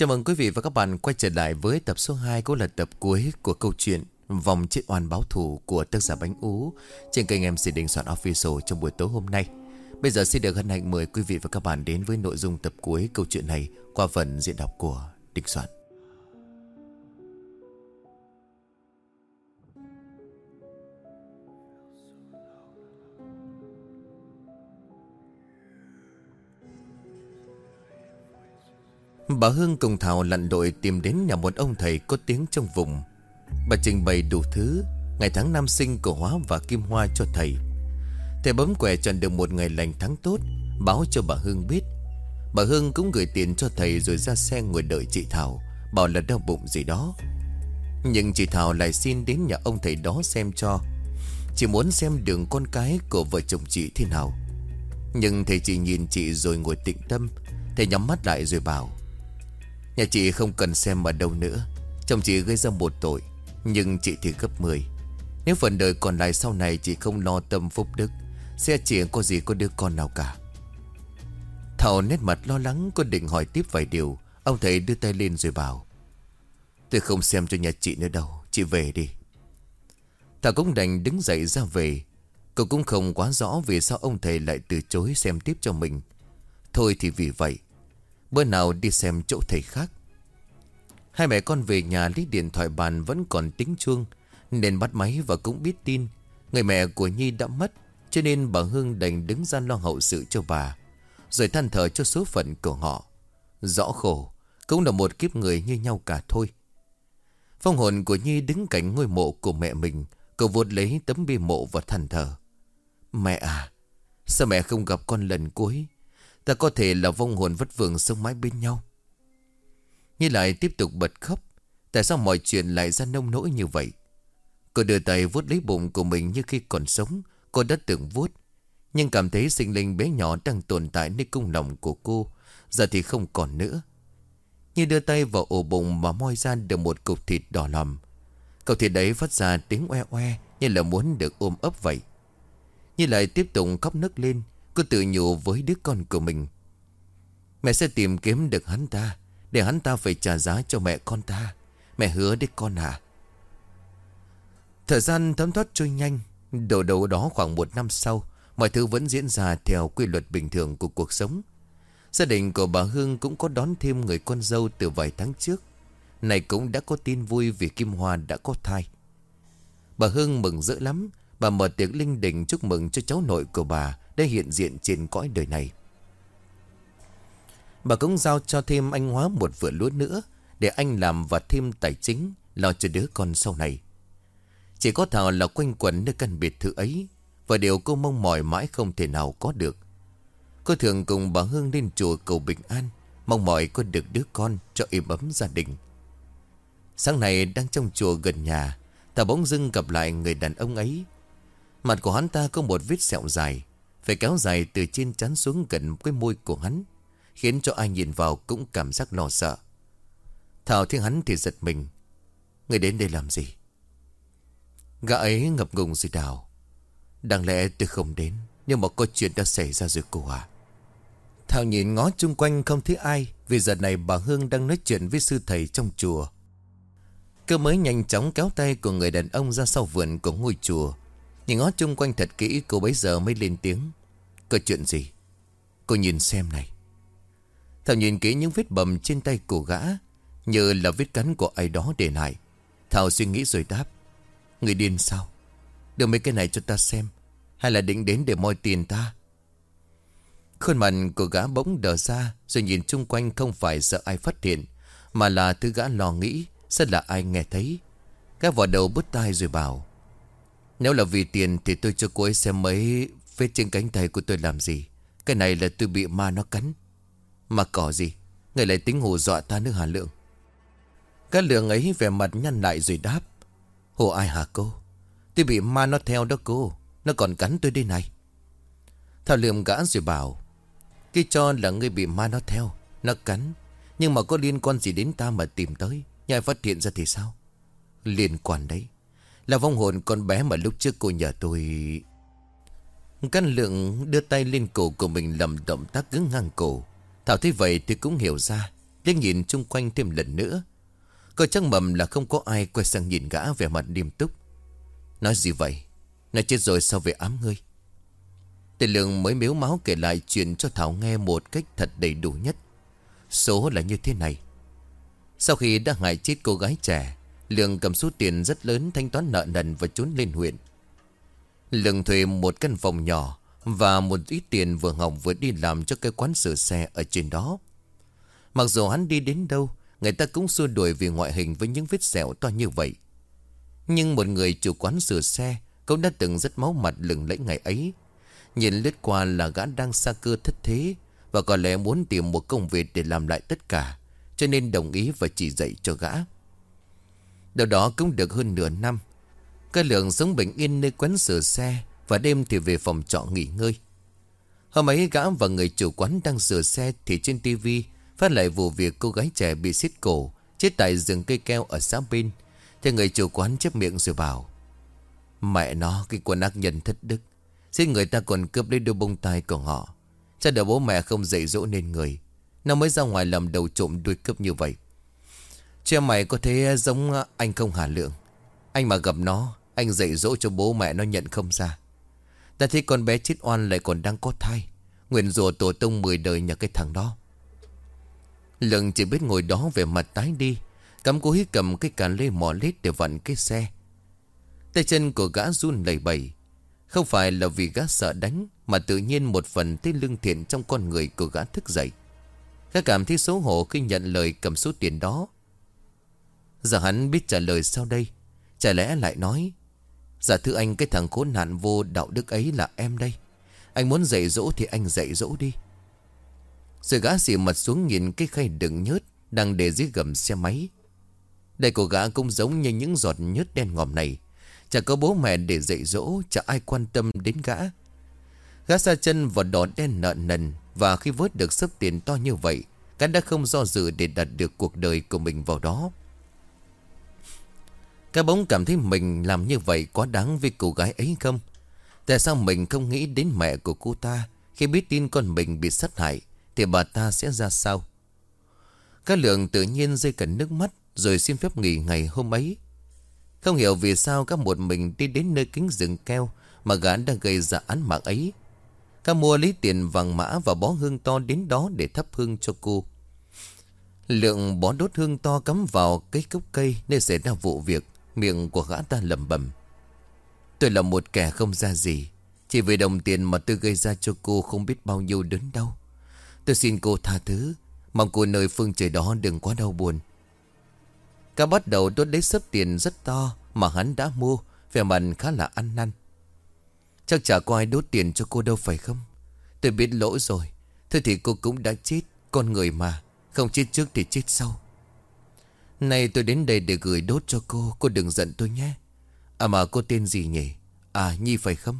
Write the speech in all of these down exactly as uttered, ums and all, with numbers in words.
Chào mừng quý vị và các bạn quay trở lại với tập số hai, cũng là tập cuối của câu chuyện Vòng Chết Oan Báo Thù của tác giả Bánh Ú trên kênh em xê Đình Soạn Official trong buổi tối hôm nay. Bây giờ xin được hân hạnh mời quý vị và các bạn đến với nội dung tập cuối câu chuyện này qua phần diễn đọc của Đình Soạn. Bà Hương cùng Thảo lặn lội tìm đến nhà một ông thầy có tiếng trong vùng. Bà trình bày đủ thứ, ngày tháng năm sinh của Hóa và Kim Hoa cho thầy. Thầy bấm quẻ chọn được một ngày lành tháng tốt, báo cho bà Hương biết. Bà Hương cũng gửi tiền cho thầy rồi ra xe ngồi đợi chị Thảo, bảo là đau bụng gì đó. Nhưng chị Thảo lại xin đến nhà ông thầy đó xem cho, chỉ muốn xem đường con cái của vợ chồng chị thế nào. Nhưng thầy chỉ nhìn chị rồi ngồi tĩnh tâm. Thầy nhắm mắt lại rồi bảo: nhà chị không cần xem ở đâu nữa. Chồng chị gây ra một tội, nhưng chị thì gấp mười. Nếu phần đời còn lại sau này chị không lo tâm phúc đức, sẽ chỉ có gì có đứa con nào cả. Thảo nét mặt lo lắng, cô định hỏi tiếp vài điều. Ông thầy đưa tay lên rồi bảo: tôi không xem cho nhà chị nữa đâu, chị về đi. Thảo cũng đành đứng dậy ra về. Cô cũng không quá rõ vì sao ông thầy lại từ chối xem tiếp cho mình. Thôi thì vì vậy, bữa nào đi xem chỗ thầy khác. Hai mẹ con về nhà lấy điện thoại bàn vẫn còn tiếng chuông, nên bắt máy và cũng biết tin người mẹ của Nhi đã mất. Cho nên bà Hương đành đứng ra lo hậu sự cho bà, rồi than thở cho số phận của họ. Rõ khổ, cũng là một kiếp người như nhau cả thôi. Phong hồn của Nhi đứng cạnh ngôi mộ của mẹ mình. Cô vuốt lấy tấm bia mộ và than thở: mẹ à, sao mẹ không gặp con lần cuối? Ta có thể là vong hồn vất vưởng sống mãi bên nhau. Nhi lại tiếp tục bật khóc. Tại sao mọi chuyện lại ra nông nỗi như vậy? Cô đưa tay vuốt lấy bụng của mình như khi còn sống. Cô đã từng vuốt, nhưng cảm thấy sinh linh bé nhỏ đang tồn tại nơi cung lòng của cô giờ thì không còn nữa. Nhi đưa tay vào ổ bụng mà moi ra được một cục thịt đỏ lòm. Cục thịt đấy phát ra tiếng oe oe như là muốn được ôm ấp vậy. Nhi lại tiếp tục khóc nấc lên. Cô tự nhủ với đứa con của mình: mẹ sẽ tìm kiếm được hắn ta, để hắn ta phải trả giá cho mẹ con ta. Mẹ hứa đấy con à. Thời gian thấm thoát trôi nhanh. Đầu đầu đó khoảng một năm sau, mọi thứ vẫn diễn ra theo quy luật bình thường của cuộc sống. Gia đình của bà Hương cũng có đón thêm người con dâu từ vài tháng trước. Này cũng đã có tin vui vì Kim Hoa đã có thai. Bà Hương mừng rỡ lắm. Bà mở tiệc linh đình chúc mừng cho cháu nội của bà đã hiện diện trên cõi đời này. Bà cũng giao cho thêm anh Hóa một vựa lúa nữa, để anh làm và thêm tài chính lo cho đứa con sau này. Chỉ có Thảo là quanh quẩn nơi căn biệt thự ấy, và điều cô mong mỏi mãi không thể nào có được. Cô thường cùng bà Hương lên chùa cầu bình an, mong mỏi có được đứa con cho êm ấm gia đình. Sáng nay đang trong chùa gần nhà, Thảo bỗng dưng gặp lại người đàn ông ấy. Mặt của hắn ta có một vết sẹo dài, phải kéo dài từ trên trán xuống gần cái môi của hắn, khiến cho ai nhìn vào cũng cảm giác lo sợ. Thảo thấy hắn thì giật mình: người đến đây làm gì? Gã ấy ngập ngừng rồi đào: đáng lẽ tôi không đến, nhưng mà có chuyện đã xảy ra rồi cô à. Thảo nhìn ngó chung quanh không thấy ai, vì giờ này bà Hương đang nói chuyện với sư thầy trong chùa. Cô mới nhanh chóng kéo tay của người đàn ông ra sau vườn của ngôi chùa. Nhìn ngó chung quanh thật kỹ, cô bấy giờ mới lên tiếng: có chuyện gì? Cô nhìn xem này. Thảo nhìn kỹ những vết bầm trên tay của gã, như là vết cắn của ai đó để lại. Thảo suy nghĩ rồi đáp: người điên sao? Đưa mấy cái này cho ta xem, hay là định đến để moi tiền ta? Khuôn mặt của gã bỗng đờ ra, rồi nhìn chung quanh không phải sợ ai phát hiện, mà là thứ gã lo nghĩ sẽ là ai nghe thấy. Gã vào đầu bứt tai rồi bảo: nếu là vì tiền thì tôi cho cô ấy xem mấy vết trên cánh tay của tôi làm gì. Cái này là tôi bị ma nó cắn. Mà cỏ gì, người lại tính hù dọa ta nữa hả Lượng? Cái Lượng ấy vẻ mặt nhăn lại rồi đáp: hù ai hả cô? Tôi bị ma nó theo đó cô, nó còn cắn tôi đây này. Thảo Lượng gã rồi bảo: cái cho là người bị ma nó theo, nó cắn, nhưng mà có liên quan gì đến ta mà tìm tới? Nhai phát hiện ra thì sao? Liên quan đấy, là vong hồn con bé mà lúc trước cô nhờ tôi. Căn Lượng đưa tay lên cổ của mình làm động tác cứng ngang cổ. Thảo thấy vậy thì cũng hiểu ra. liếc nhìn chung quanh thêm lần nữa. Coi chắc mầm là không có ai, quay sang nhìn gã vẻ mặt nghiêm túc. Nói gì vậy? Nó chết rồi sao về ám ngươi? Tề Lượng mới mếu máu kể lại chuyện cho Thảo nghe một cách thật đầy đủ nhất. Số là như thế này. Sau khi đã hại chết cô gái trẻ, Lượng cầm số tiền rất lớn thanh toán nợ nần và trốn lên huyện. Lượng thuê một căn phòng nhỏ và một ít tiền vừa học vừa đi làm cho cái quán sửa xe ở trên đó. Mặc dù hắn đi đến đâu, người ta cũng xua đuổi vì ngoại hình với những vết sẹo to như vậy. Nhưng một người chủ quán sửa xe cũng đã từng rất máu mặt lừng lẫy ngày ấy. Nhìn lướt qua là gã đang sa cơ thất thế, và có lẽ muốn tìm một công việc để làm lại tất cả, cho nên đồng ý và chỉ dạy cho gã. Đầu đó cũng được hơn nửa năm. Cái Lượng sống bình yên nơi quán sửa xe, và đêm thì về phòng trọ nghỉ ngơi. Hôm ấy gã và người chủ quán đang sửa xe thì trên tivi phát lại vụ việc cô gái trẻ bị xiết cổ chết tại rừng cây keo ở xã bên. Thì người chủ quán chép miệng rồi bảo: Mẹ nó, cái quần ác nhân thất đức, xin người ta còn cướp lấy đôi bông tai của họ. Chắc là bố mẹ không dạy dỗ nên người, nó mới ra ngoài làm đầu trộm đuôi cướp như vậy. Che mày có thấy giống anh không hả Lượng? Anh mà gặp nó, anh dạy dỗ cho bố mẹ nó nhận không ra. Ta thấy con bé chết oan lại còn đang có thai, nguyền rủa tổ tông mười đời nhà cái thằng đó. Lượng chỉ biết ngồi đó về mặt tái đi, cắm cúi cầm cái càn lê mỏ lết để vặn cái xe. Tay chân của gã run lẩy bẩy. Không phải là vì gã sợ đánh, mà tự nhiên một phần thấy lương thiện trong con người của gã thức dậy. Gã cảm thấy xấu hổ khi nhận lời cầm số tiền đó. Giờ hắn biết trả lời sau đây. Chả lẽ lại nói: Dạ thưa anh, cái thằng khốn nạn vô đạo đức ấy là em đây. Anh muốn dạy dỗ thì anh dạy dỗ đi. Rồi gã xì mặt xuống nhìn cái khay đựng nhớt đang để dưới gầm xe máy. Đây của gã cũng giống như những giọt nhớt đen ngòm này. Chả có bố mẹ để dạy dỗ, chả ai quan tâm đến gã. Gã sa chân vào đỏ đen nợ nần, và khi vớt được số tiền to như vậy, gã đã không do dự để đặt được cuộc đời của mình vào đó. Gã bỗng cảm thấy mình làm như vậy quá đáng với cô gái ấy không? Tại sao mình không nghĩ đến mẹ của cô ta? Khi biết tin con mình bị sát hại thì bà ta sẽ ra sao? Gã Lượng tự nhiên rơi cả nước mắt, rồi xin phép nghỉ ngày hôm ấy. Không hiểu vì sao gã một mình đi đến nơi cánh rừng keo mà gã đã gây ra án mạng ấy. Gã mua lấy tiền vàng mã và bó hương to đến đó để thắp hương cho cô. Lượng bó đốt hương to cắm vào cái gốc cây nơi xảy ra vụ việc. Miệng của gã ta lẩm bẩm: Tôi là một kẻ không ra gì, chỉ vì đồng tiền mà tôi gây ra cho cô không biết bao nhiêu đớn đau. Tôi xin cô tha thứ, mong cô nơi phương trời đó đừng quá đau buồn. Gã bắt đầu đốt lấy sấp tiền rất to mà hắn đã mua, vẻ mặt khá là ăn năn. Chắc chả có ai đốt tiền cho cô đâu phải không? Tôi biết lỗi rồi. Thôi thì cô cũng đã chết, con người mà, không chết trước thì chết sau. Này tôi đến đây để gửi đốt cho cô, cô đừng giận tôi nhé. À mà cô tên gì nhỉ? À Nhi phải không?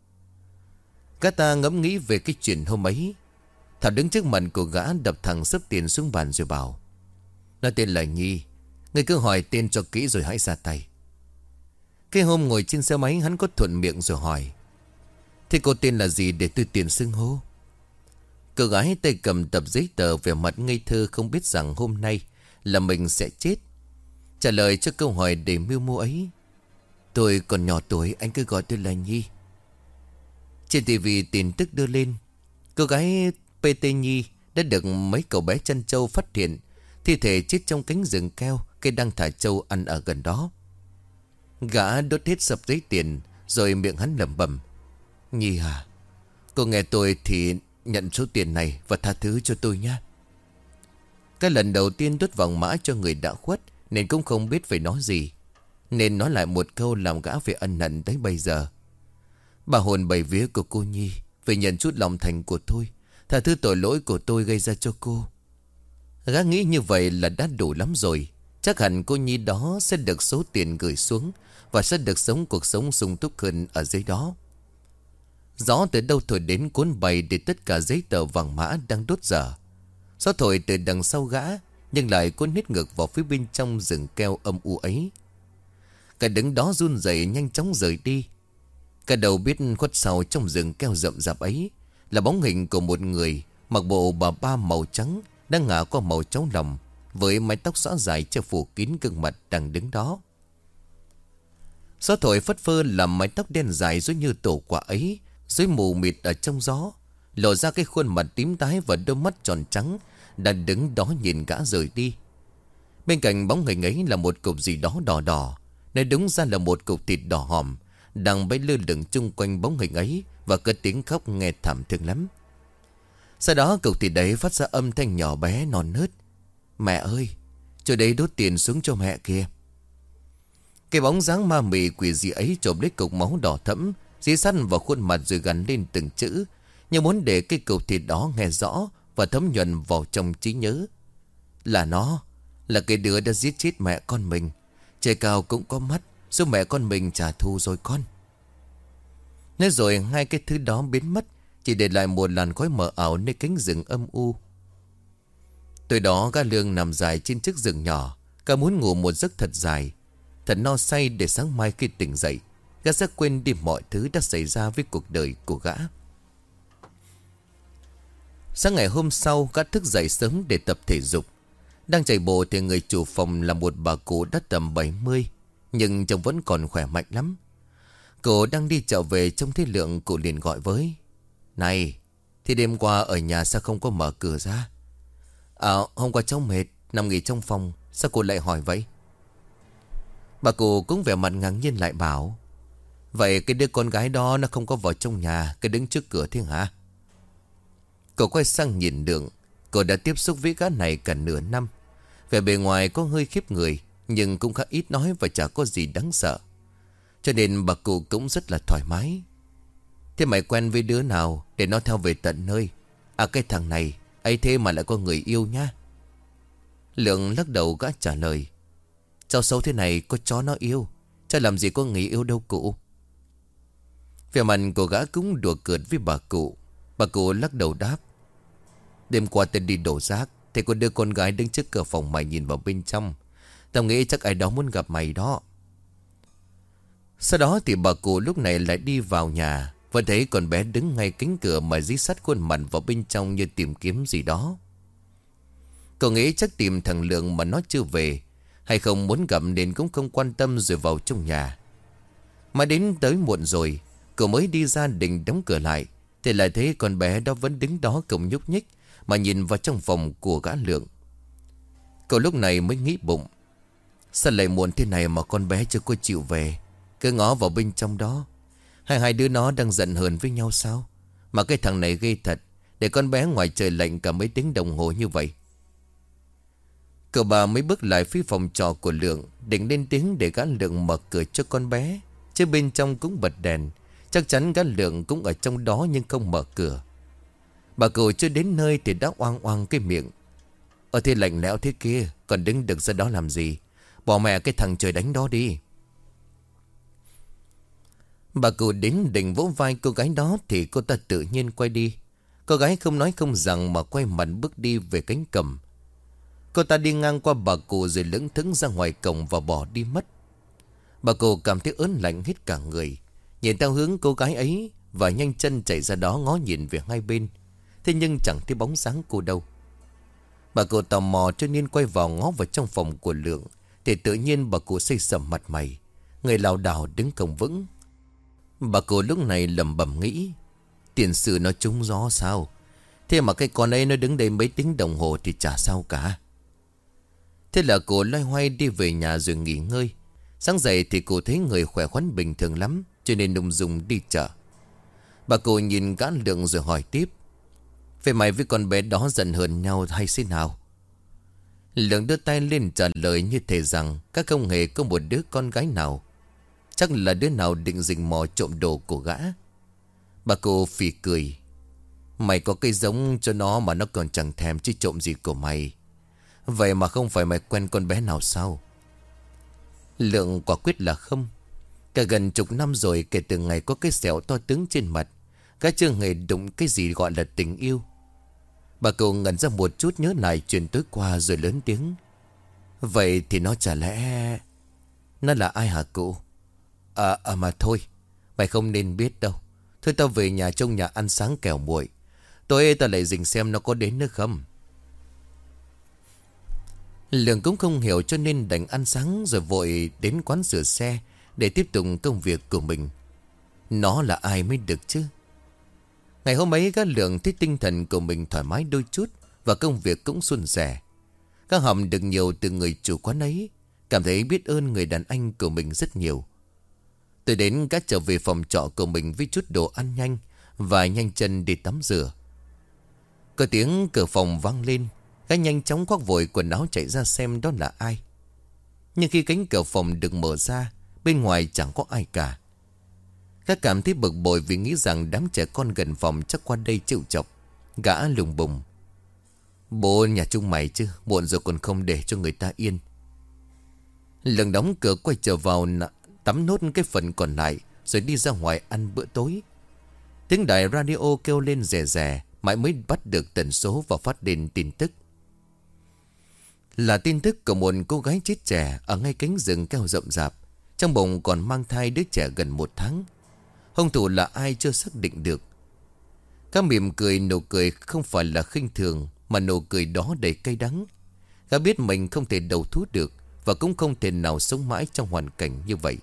Gã ta ngẫm nghĩ về cái chuyện hôm ấy. Thảo đứng trước mặt của gã đập thẳng sấp tiền xuống bàn rồi bảo: Nó tên là Nhi. Người cứ hỏi tên cho kỹ rồi hãy ra tay. Cái hôm ngồi trên xe máy hắn có thuận miệng rồi hỏi: Thế cô tên là gì để tôi tiền xưng hô? Cô gái tay cầm tập giấy tờ vẻ mặt ngây thơ không biết rằng hôm nay là mình sẽ chết. Trả lời cho câu hỏi đầy mưu mô ấy: Tôi còn nhỏ tuổi, anh cứ gọi tôi là Nhi. Trên tivi tin tức đưa lên cô gái pê tê Nhi đã được mấy cậu bé chăn trâu phát hiện thi thể chết trong cánh rừng keo cây đang thả trâu ăn ở gần đó. Gã đốt hết sập giấy tiền rồi miệng hắn lẩm bẩm: Nhi à, cô nghe tôi thì nhận số tiền này và tha thứ cho tôi nhé. Cái lần đầu tiên đốt vàng mã cho người đã khuất nên cũng không biết phải nói gì, nên nói lại một câu làm gã phải ân hận tới bây giờ. Bà hồn bảy vía của cô Nhi, phải nhận chút lòng thành của tôi, tha thứ tội lỗi của tôi gây ra cho cô. Gã nghĩ như vậy là đã đủ lắm rồi. Chắc hẳn cô Nhi đó sẽ được số tiền gửi xuống và sẽ được sống cuộc sống sung túc hơn ở dưới đó. Gió từ đâu thổi đến cuốn bay để tất cả giấy tờ vàng mã đang đốt dở. Gió thổi từ đằng sau gã nhưng lại cuốn hết ngược vào phía bên trong rừng keo âm u ấy. Cả đứng đó run rẩy nhanh chóng rời đi. Cả đầu biết khuất sau trong rừng keo rậm rạp ấy là bóng hình của một người mặc bộ bà ba màu trắng, đang ngả qua màu cháu lòng, với mái tóc xõa dài che phủ kín gương mặt đang đứng đó. Gió thổi phất phơ làm mái tóc đen dài giống như tổ quả ấy dưới mù mịt ở trong gió, lộ ra cái khuôn mặt tím tái và đôi mắt tròn trắng đang đứng đó nhìn gã rời đi. Bên cạnh bóng hình ấy là một cục gì đó đỏ đỏ, nơi đúng ra là một cục thịt đỏ hòm đang bay lơ lửng chung quanh bóng hình ấy và có tiếng khóc nghe thảm thương lắm. Sau đó cục thịt đấy phát ra âm thanh nhỏ bé non nớt: "Mẹ ơi, chỗ đấy đốt tiền xuống cho mẹ kìa." Cái bóng dáng ma mị quỷ dị ấy trộm lấy cục máu đỏ thẫm dí sắt vào khuôn mặt rồi gắn lên từng chữ, như muốn để cái cục thịt đó nghe rõ và thấm nhuần vào trong trí nhớ. Là nó, là cái đứa đã giết chết mẹ con mình. Trời cao cũng có mắt, giúp mẹ con mình trả thù rồi con. Nói rồi hai cái thứ đó biến mất, chỉ để lại một làn khói mờ ảo nơi cánh rừng âm u. Từ đó gã Lương nằm dài trên chiếc giường nhỏ, gã muốn ngủ một giấc thật dài, thật no say để sáng mai khi tỉnh dậy gã sẽ quên đi mọi thứ đã xảy ra với cuộc đời của gã. Sáng ngày hôm sau, gã thức dậy sớm để tập thể dục. Đang chạy bộ thì người chủ phòng là một bà cụ đã tầm bảy mươi, nhưng trông vẫn còn khỏe mạnh lắm. Cô đang đi chợ về, trông thấy Lượng, cụ liền gọi với: "Này, thì đêm qua ở nhà sao không có mở cửa ra?" "À, hôm qua cháu mệt, nằm nghỉ trong phòng." "Sao cô lại hỏi vậy?" Bà cụ cũng vẻ mặt ngạc nhiên lại bảo: "Vậy cái đứa con gái đó nó không có vào trong nhà, cái đứng trước cửa thế hả?" Cậu quay sang nhìn Lượng. Cậu đã tiếp xúc với gã này cả nửa năm. Vẻ bề ngoài có hơi khiếp người, nhưng cũng khá ít nói và chả có gì đáng sợ, cho nên bà cụ cũng rất là thoải mái. "Thế mày quen với đứa nào để nó theo về tận nơi?" "À, cái thằng này, ấy thế mà lại có người yêu nhá." Lượng lắc đầu gã trả lời: "Cháu xấu thế này có chó nó yêu, cháu làm gì có người yêu đâu cụ." Vẻ mặt của gã cũng đùa cợt với bà cụ. Bà cụ lắc đầu đáp: "Đêm qua tao đi đổ rác, thì có đứa con gái đứng trước cửa phòng mày nhìn vào bên trong. Tao nghĩ chắc ai đó muốn gặp mày đó." Sau đó thì bà cụ lúc này lại đi vào nhà, vẫn thấy con bé đứng ngay cánh cửa mà dí sát khuôn mặt vào bên trong như tìm kiếm gì đó. Cậu nghĩ chắc tìm thằng Lượng mà nó chưa về, hay không muốn gặp nên cũng không quan tâm rồi vào trong nhà. Mà đến tới muộn rồi, cậu mới đi ra định đóng cửa lại, thì lại thấy con bé đó vẫn đứng đó không nhúc nhích mà nhìn vào trong phòng của gã Lượng. Cậu lúc này mới nghĩ bụng: sao lại muộn thế này mà con bé chưa có chịu về? Cứ ngó vào bên trong đó, Hai hai đứa nó đang giận hờn với nhau sao? Mà cái thằng này ghê thật, để con bé ngoài trời lạnh cả mấy tiếng đồng hồ như vậy. Cậu bà mới bước lại phía phòng trọ của Lượng, định lên tiếng để gã Lượng mở cửa cho con bé, chứ bên trong cũng bật đèn. Chắc chắn gã Lượng cũng ở trong đó nhưng không mở cửa. Bà cụ chưa đến nơi thì đã oang oang cái miệng: "Ở thế lạnh lẽo thế kia, còn đứng được ra đó làm gì? Bỏ mẹ cái thằng trời đánh đó đi." Bà cụ đến định vỗ vai cô gái đó thì cô ta tự nhiên quay đi. Cô gái không nói không rằng mà quay mặt bước đi về cánh cẩm. Cô ta đi ngang qua bà cụ rồi lững thững ra ngoài cổng và bỏ đi mất. Bà cụ cảm thấy ớn lạnh hết cả người, nhìn theo hướng cô gái ấy và nhanh chân chạy ra đó ngó nhìn về hai bên. Thế nhưng chẳng thấy bóng dáng cô đâu. Bà cụ tò mò cho nên quay vào ngó vào trong phòng của Lượng, thì tự nhiên bà cụ xây sầm mặt mày, người lảo đảo đứng không vững. Bà cụ lúc này lẩm bẩm nghĩ: tiền sử nó trúng gió sao? Thế mà cái con ấy nó đứng đây mấy tiếng đồng hồ thì chả sao cả. Thế là cô loay hoay đi về nhà rồi nghỉ ngơi. Sáng dậy thì cô thấy người khỏe khoắn bình thường lắm, cho nên ung dung đi chợ. Bà cụ nhìn gã Lượng rồi hỏi tiếp: "Vậy mày với con bé đó giận hờn nhau hay thế nào?" Lượng đưa tay lên trả lời như thể rằng các không hề có một đứa con gái nào. Chắc là đứa nào định rình mò trộm đồ của gã. Bà cụ phì cười: "Mày có cây giống cho nó mà nó còn chẳng thèm chứ trộm gì của mày. Vậy mà không phải mày quen con bé nào sao?" Lượng quả quyết là không. Cả gần chục năm rồi kể từ ngày có cái sẹo to tướng trên mặt, gã chưa hề đụng cái gì gọi là tình yêu. Bà cụ ngẩn ra một chút nhớ lại chuyện tối qua rồi lớn tiếng: "Vậy thì nó chả lẽ... nó là ai hả cụ?" À, à mà thôi, mày không nên biết đâu. Thôi tao về nhà, trong nhà ăn sáng kẻo muội. Tối tao lại dình xem nó có đến nữa không." Lượng cũng không hiểu cho nên đành ăn sáng rồi vội đến quán sửa xe để tiếp tục công việc của mình. Nó là ai mới được chứ? Ngày hôm ấy các Lượng thấy tinh thần của mình thoải mái đôi chút và công việc cũng suôn sẻ. Các hòm được nhiều từ người chủ quán ấy, cảm thấy biết ơn người đàn anh của mình rất nhiều. Tôi đến các trở về phòng trọ của mình với chút đồ ăn nhanh và nhanh chân đi tắm rửa. Có tiếng cửa phòng vang lên, gã nhanh chóng khoác vội quần áo chạy ra xem đó là ai. Nhưng khi cánh cửa phòng được mở ra, bên ngoài chẳng có ai cả. Gã cảm thấy bực bội vì nghĩ rằng đám trẻ con gần phòng chắc qua đây chịu chọc. Gã lùng bùng: "Bố nhà chúng mày chứ, muộn rồi còn không để cho người ta yên." Lần đóng cửa quay trở vào tắm nốt cái phần còn lại rồi đi ra ngoài ăn bữa tối. Tiếng đài radio kêu lên rè rè, mãi mới bắt được tần số và phát đến tin tức. Là tin tức của một cô gái chết trẻ ở ngay cánh rừng keo rậm rạp, trong bụng còn mang thai đứa trẻ gần một tháng. Hung thủ là ai chưa xác định được. Các mỉm cười, nụ cười không phải là khinh thường, mà nụ cười đó đầy cay đắng. Gã biết mình không thể đầu thú được và cũng không thể nào sống mãi trong hoàn cảnh như vậy.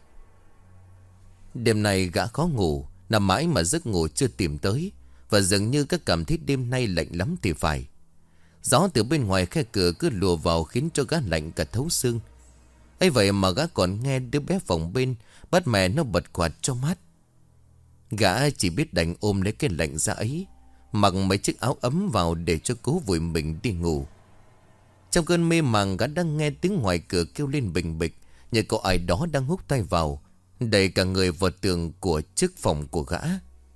Đêm nay gã khó ngủ, nằm mãi mà giấc ngủ chưa tìm tới, và dường như các cảm thấy đêm nay lạnh lắm thì phải. Gió từ bên ngoài khe cửa cứ lùa vào khiến cho gã lạnh cả thấu xương. ấy vậy mà gã còn nghe đứa bé phòng bên bắt mẹ nó bật quạt cho mát. Gã chỉ biết đành ôm lấy cái lạnh ra ấy, mặc mấy chiếc áo ấm vào để cho cố vùi mình đi ngủ. Trong cơn mê màng, gã đang nghe tiếng ngoài cửa kêu lên bình bịch, như có ai đó đang hút tay vào, đẩy cả người vào tường của chiếc phòng của gã.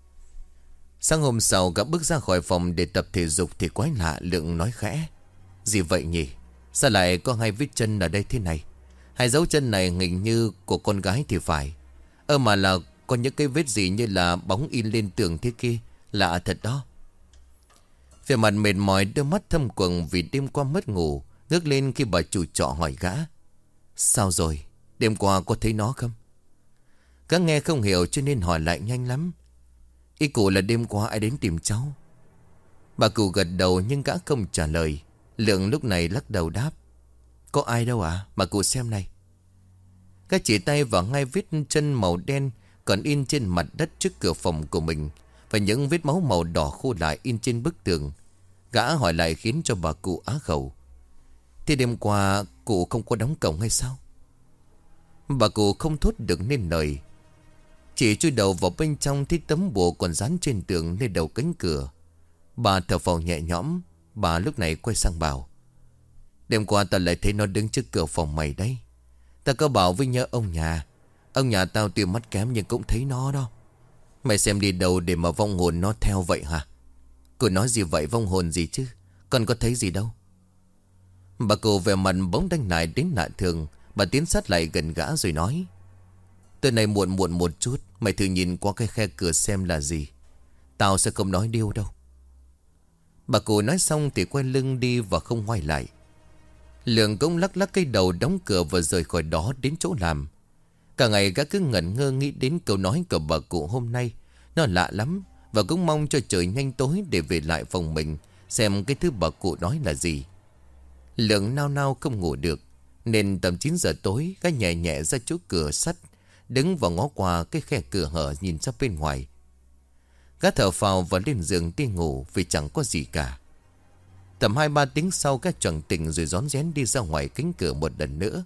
Sáng hôm sau, gã bước ra khỏi phòng để tập thể dục thì quái lạ, Lượng nói khẽ: "Gì vậy nhỉ? Sao lại có hai vết chân ở đây thế này? Hai dấu chân này hình như của con gái thì phải. Ơ mà là có những cái vết gì như là bóng in lên tường thế kia. Lạ thật đó." Vẻ mặt mệt mỏi, đôi mắt thâm quầng vì đêm qua mất ngủ, ngước lên khi bà chủ trọ hỏi gã: "Sao rồi? Đêm qua có thấy nó không?" Gã nghe không hiểu cho nên hỏi lại nhanh lắm: "Ý cụ là đêm qua ai đến tìm cháu?" Bà cụ gật đầu nhưng gã không trả lời. Lượng lúc này lắc đầu đáp: "Có ai đâu à, bà cụ xem này." Gã chỉ tay vào ngay vết chân màu đen còn in trên mặt đất trước cửa phòng của mình, và những vết máu màu đỏ khô lại in trên bức tường. Gã hỏi lại khiến cho bà cụ á khẩu: "Thế đêm qua cụ không có đóng cổng hay sao?" Bà cụ không thốt được nên lời, chỉ chui đầu vào bên trong thấy tấm bùa còn dán trên tường lên đầu cánh cửa. Bà thở phào nhẹ nhõm. Bà lúc này quay sang bảo: "Đêm qua ta lại thấy nó đứng trước cửa phòng mày đấy. Ta có bảo với nhớ ông nhà. Ông nhà tao tuy mắt kém nhưng cũng thấy nó đó. Mày xem đi đâu để mà vong hồn nó theo vậy hả?" "Cô nói gì vậy, vong hồn gì chứ? Con có thấy gì đâu." Bà cụ vẻ mặt bỗng đanh lại đến lạ thường. Bà tiến sát lại gần gã rồi nói: "Từ này muộn muộn một chút, mày thử nhìn qua cái khe cửa xem là gì. Tao sẽ không nói điêu đâu." Bà cụ nói xong thì quay lưng đi và không quay lại. Lượng cũng lắc lắc cái đầu đóng cửa và rời khỏi đó đến chỗ làm. Cả ngày gã cứ ngẩn ngơ nghĩ đến câu nói của bà cụ hôm nay. Nó lạ lắm, và cũng mong cho trời nhanh tối để về lại phòng mình xem cái thứ bà cụ nói là gì. Lượng nao nao không ngủ được, nên tầm chín giờ tối gã nhẹ nhẹ ra chỗ cửa sắt, đứng và ngó qua cái khe cửa hở nhìn ra bên ngoài. Gã thở phào và lên giường đi ngủ vì chẳng có gì cả. Tầm hai ba tiếng sau gã choàng tỉnh rồi rón rén đi ra ngoài cánh cửa một lần nữa.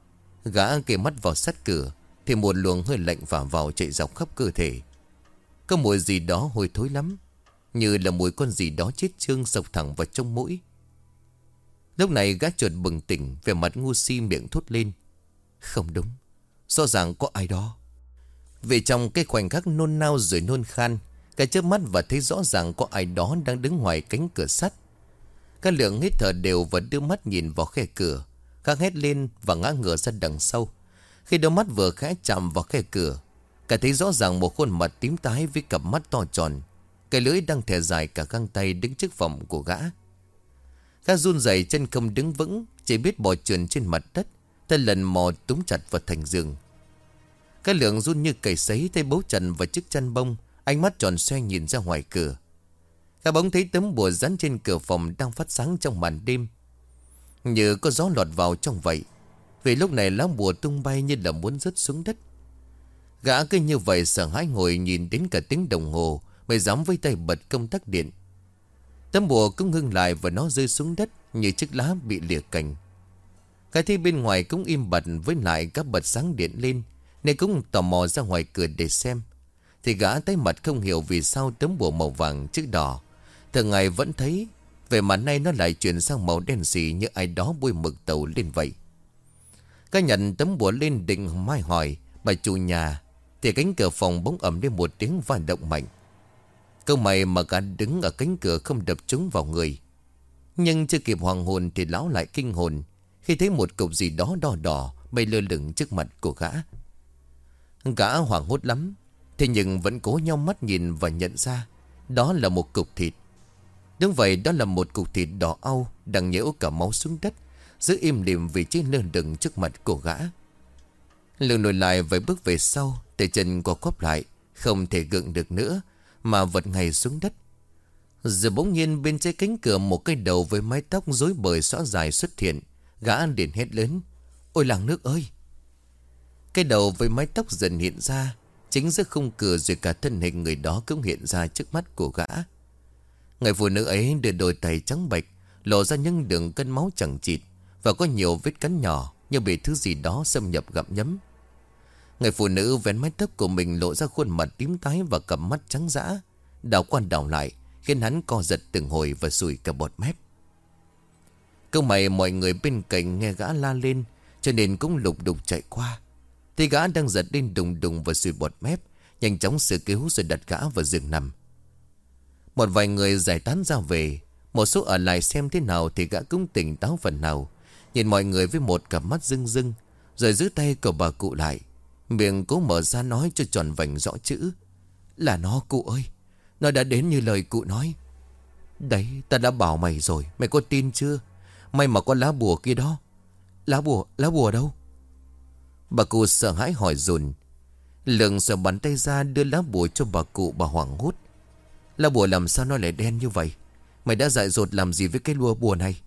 Gã kề mắt vào sát cửa thì một luồng hơi lạnh phả vào chạy dọc khắp cơ thể. Có mùi gì đó hôi thối lắm, như là mùi con gì đó chết chương sộc thẳng vào trong mũi. Lúc này gã chợt bừng tỉnh, vẻ mặt ngu si miệng thốt lên: "Không đúng, rõ ràng có ai đó." Vì trong cái khoảnh khắc nôn nao rồi nôn khan, gã chớp mắt và thấy rõ ràng có ai đó đang đứng ngoài cánh cửa sắt. Các Lượng hít thở đều và đưa mắt nhìn vào khe cửa. Gã hét lên và ngã ngửa ra đằng sau. Khi đôi mắt vừa khẽ chạm vào khe cửa, cả thấy rõ ràng một khuôn mặt tím tái với cặp mắt to tròn, cái lưỡi đang thè dài cả găng tay đứng trước phòng của gã. Gã run rẩy, chân không đứng vững, chỉ biết bò trườn trên mặt đất, tay lần mò túm chặt vào thành giường. Các Lượng run như cầy sấy tay bấu trần vào chiếc chăn bông, ánh mắt tròn xoe nhìn ra ngoài cửa. Gã bỗng thấy tấm bùa dán trên cửa phòng đang phát sáng trong màn đêm. như có gió lọt vào trong vậy. Vì lúc này lá bùa tung bay như là muốn rớt xuống đất. Gã cứ như vậy sợ hãi ngồi nhìn đến cả tiếng đồng hồ mới dám với tay bật công tắc điện. Tấm bùa cũng ngưng lại và nó rơi xuống đất như chiếc lá bị lìa cành. Cái thi bên ngoài cũng im bặt, với lại các bật sáng điện lên nên cũng tò mò ra ngoài cửa để xem. Thì gã tái mặt không hiểu vì sao tấm bùa màu vàng chữ đỏ thường ngày vẫn thấy, về mặt nay nó lại chuyển sang màu đen xì như ai đó bôi mực tàu lên vậy. Gã nhận tấm bùa lên định mai hỏi bà chủ nhà, thì cánh cửa phòng bỗng ầm lên một tiếng va động mạnh. Câu mày mà gã đứng ở cánh cửa không đập trúng vào người. Nhưng chưa kịp hoàng hồn thì lão lại kinh hồn khi thấy một cục gì đó đỏ đỏ bay lơ lửng trước mặt của gã. Gã hoảng hốt lắm, thế nhưng vẫn cố nhau mắt nhìn và nhận ra đó là một cục thịt. Đúng vậy, đó là một cục thịt đỏ au đang nhễu cả máu xuống đất, giữ im lìm vì chiếc lơ lửng trước mặt của gã. Lưng lùi lại vài bước về sau, tay chân co quắp lại, không thể gượng được nữa mà vật ngay xuống đất. Rồi bỗng nhiên bên trái cánh cửa một cái đầu với mái tóc rối bời xõa dài xuất hiện. Gã liền hét lớn: "Ôi làng nước ơi!" Cái đầu với mái tóc dần hiện ra chính giữa khung cửa, rồi cả thân hình người đó cũng hiện ra trước mắt của gã. Người phụ nữ ấy đưa đôi tay trắng bệch, lộ ra những đường cân máu chẳng chịt và có nhiều vết cắn nhỏ như bị thứ gì đó xâm nhập gặm nhấm. Người phụ nữ vén mái tóc của mình lộ ra khuôn mặt tím tái và cặp mắt trắng dã, đảo qua đảo lại khiến hắn co giật từng hồi và sùi cả bọt mép. Câu mày mọi người bên cạnh nghe gã la lên cho nên cũng lục đục chạy qua. Thì gã đang giật lên đùng đùng và sùi bọt mép, nhanh chóng sơ cứu rồi đặt gã vào giường nằm. Một vài người giải tán ra về, một số ở lại xem thế nào thì gã cũng tỉnh táo phần nào, nhìn mọi người với một cặp mắt rưng rưng, rồi giữ tay của bà cụ lại, miệng cố mở ra nói cho tròn vành rõ chữ: "Là nó cụ ơi, nó đã đến như lời cụ nói. Đấy, ta đã bảo mày rồi, mày có tin chưa? May mà có lá bùa kia đó." "Lá bùa, lá bùa đâu?" Bà cụ sợ hãi hỏi dồn. Lượng sợ bắn tay ra đưa lá bùa cho bà cụ. Bà hoảng hốt: "Lá bùa làm sao nó lại đen như vậy? Mày đã dại dột làm gì với cái lúa bùa này?"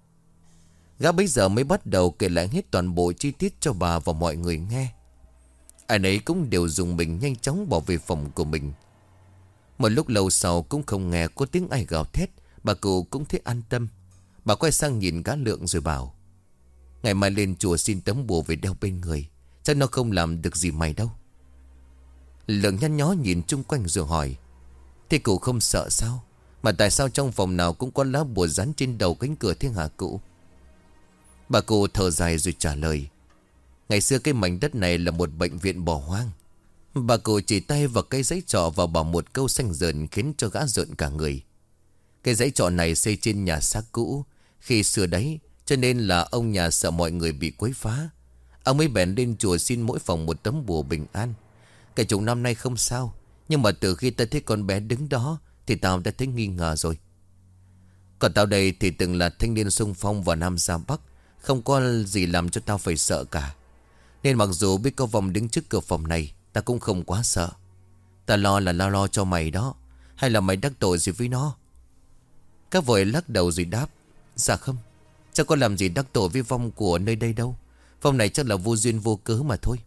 Gã bấy giờ mới bắt đầu kể lại hết toàn bộ chi tiết cho bà và mọi người nghe. Ai nấy cũng đều dùng mình nhanh chóng bỏ về phòng của mình. Một lúc lâu sau cũng không nghe có tiếng ai gào thét, bà cụ cũng thấy an tâm. Bà quay sang nhìn gã Lượng rồi bảo: "Ngày mai lên chùa xin tấm bùa về đeo bên người, chắc nó không làm được gì mày đâu." Lượng nhăn nhó nhìn chung quanh rồi hỏi: "Thế cụ không sợ sao? Mà tại sao trong phòng nào cũng có lá bùa dán trên đầu cánh cửa thế hả cụ?" Bà cụ thở dài rồi trả lời: "Ngày xưa cái mảnh đất này là một bệnh viện bỏ hoang." Bà cụ chỉ tay vào cây giấy trọ và bảo một câu xanh rờn khiến cho gã rợn cả người. Cây giấy trọ này xây trên nhà xác cũ khi xưa đấy, cho nên là ông nhà sợ mọi người bị quấy phá. Ông mới bèn lên chùa xin mỗi phòng một tấm bùa bình an. Cả chục năm nay không sao, nhưng mà từ khi ta thấy con bé đứng đó thì tao đã thấy nghi ngờ rồi. Còn tao đây thì từng là thanh niên xung phong vào Nam ra Bắc, không có gì làm cho tao phải sợ cả. Nên mặc dù biết có vòng đứng trước cửa phòng này, ta cũng không quá sợ. Ta lo là lo lo cho mày đó. Hay là mày đắc tội gì với nó?" Các vội lắc đầu rồi đáp: "Dạ không, chắc có làm gì đắc tội với vong của nơi đây đâu. Vong này chắc là vô duyên vô cớ mà thôi."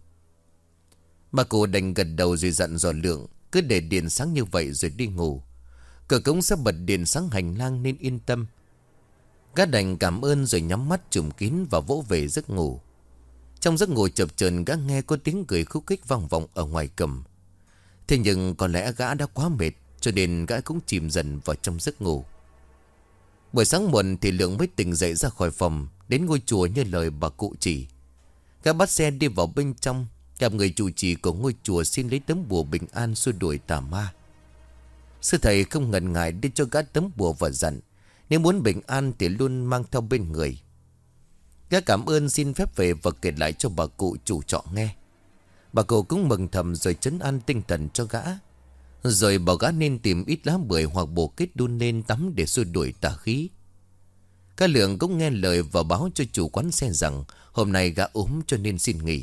Bà cụ đành gật đầu rồi dặn dò Lượng cứ để điện sáng như vậy rồi đi ngủ. Cửa cống sẽ bật điện sáng hành lang nên yên tâm. Gã đành cảm ơn rồi nhắm mắt trùm kín và vỗ về giấc ngủ. Trong giấc ngủ chập chờn gã nghe có tiếng cười khúc khích vang vọng ở ngoài cầm. Thế nhưng có lẽ gã đã quá mệt cho nên gã cũng chìm dần vào trong giấc ngủ. Buổi sáng muộn thì Lượng mới tỉnh dậy ra khỏi phòng, đến ngôi chùa như lời bà cụ chỉ. Gã bắt xe đi vào bên trong, gặp người chủ trì của ngôi chùa xin lấy tấm bùa bình an xua đuổi tà ma. Sư thầy không ngần ngại đưa cho gã tấm bùa và dặn nếu muốn bình an thì luôn mang theo bên người. Gã cảm ơn xin phép về và kể lại cho bà cụ chủ trọ nghe. Bà cụ cũng mừng thầm rồi trấn an tinh thần cho gã, rồi bảo gã nên tìm ít lá bưởi hoặc bồ kết đun lên tắm để xua đuổi tà khí. Cả Lượng cũng nghe lời và báo cho chủ quán xe rằng hôm nay gã ốm cho nên xin nghỉ.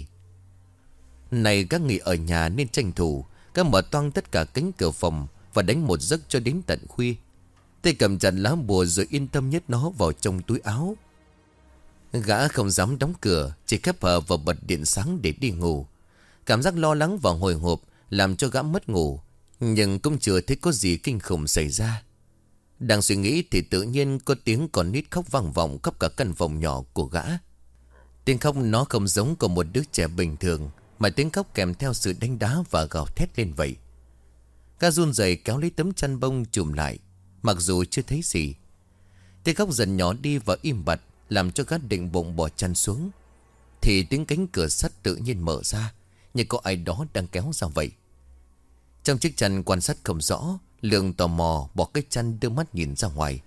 Này gã nghỉ ở nhà nên tranh thủ, gã mở toang tất cả cánh cửa phòng và đánh một giấc cho đến tận khuya. Tay cầm chặt lá bùa rồi yên tâm nhét nó vào trong túi áo. Gã không dám đóng cửa, chỉ khép hờ và bật điện sáng để đi ngủ. Cảm giác lo lắng và hồi hộp làm cho gã mất ngủ, nhưng cũng chưa thấy có gì kinh khủng xảy ra. Đang suy nghĩ thì tự nhiên có tiếng con nít khóc vang vọng khắp cả căn phòng nhỏ của gã. Tiếng khóc nó không giống của một đứa trẻ bình thường, mà tiếng khóc kèm theo sự đánh đá và gào thét lên vậy. Gã run rẩy kéo lấy tấm chăn bông trùm lại, mặc dù chưa thấy gì. Tiếng khóc dần nhỏ đi và im bặt, làm cho gã định bụng bỏ chăn xuống. Thì tiếng cánh cửa sắt tự nhiên mở ra, như có ai đó đang kéo ra vậy. Trong chiếc chăn quan sát không rõ, Lượng tò mò bỏ cái chăn đưa mắt nhìn ra ngoài.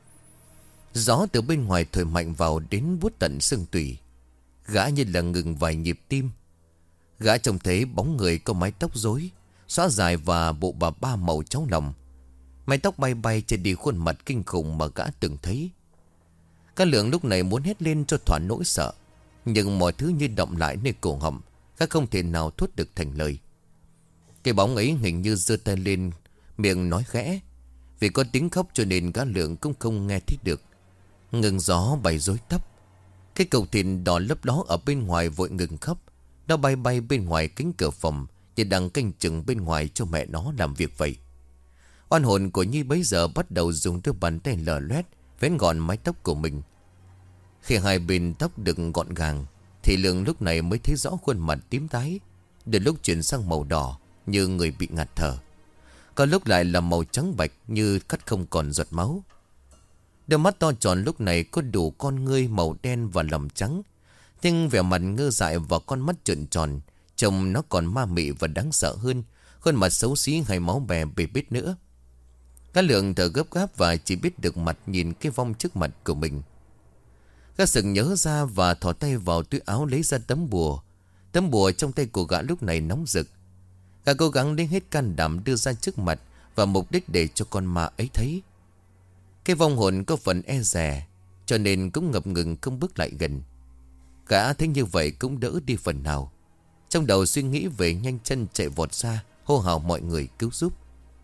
Gió từ bên ngoài thổi mạnh vào đến buốt tận xương tủy. Gã như là ngừng vài nhịp tim. Gã trông thấy bóng người có mái tóc rối, xõa dài và bộ bà ba màu cháu lòng. Mái tóc bay bay trên đi khuôn mặt kinh khủng mà gã từng thấy. Cả Lượng lúc này muốn hét lên cho thỏa nỗi sợ, nhưng mọi thứ như động lại nơi cổ họng. Gã không thể nào thốt được thành lời. Cái bóng ấy hình như giơ tay lên, miệng nói khẽ. Vì có tiếng khóc cho nên gã Lượng cũng không nghe thấy được. Ngừng gió bay rối tóc. Cái cầu thịt đỏ lấp ló ở bên ngoài vội ngừng khóc. Nó bay bay bên ngoài cánh cửa phòng, như đang canh chừng bên ngoài cho mẹ nó làm việc vậy. Oan hồn của Nhi bấy giờ bắt đầu dùng đôi bàn tay lờ loét vén gọn mái tóc của mình. Khi hai bên tóc được gọn gàng thì Lượng lúc này mới thấy rõ khuôn mặt tím tái, đến lúc chuyển sang màu đỏ như người bị ngạt thở, có lúc lại là màu trắng bạch như cắt không còn giọt máu. Đôi mắt to tròn lúc này có đủ con ngươi màu đen và lòng trắng, nhưng vẻ mặt ngơ dại và con mắt trợn tròn trông nó còn ma mị và đáng sợ hơn khuôn mặt xấu xí hay máu bè bê bết nữa. Gã Lượng thở gấp gáp và chỉ biết được mặt nhìn cái vong trước mặt của mình. Gã sực nhớ ra và thò tay vào túi áo lấy ra tấm bùa. Tấm bùa trong tay của gã lúc này nóng rực. Gã cố gắng lấy hết can đảm đưa ra trước mặt, và mục đích để cho con ma ấy thấy. Cái vong hồn có phần e dè, cho nên cũng ngập ngừng không bước lại gần. Gã thấy như vậy cũng đỡ đi phần nào. Trong đầu suy nghĩ về nhanh chân chạy vọt ra, hô hào mọi người cứu giúp.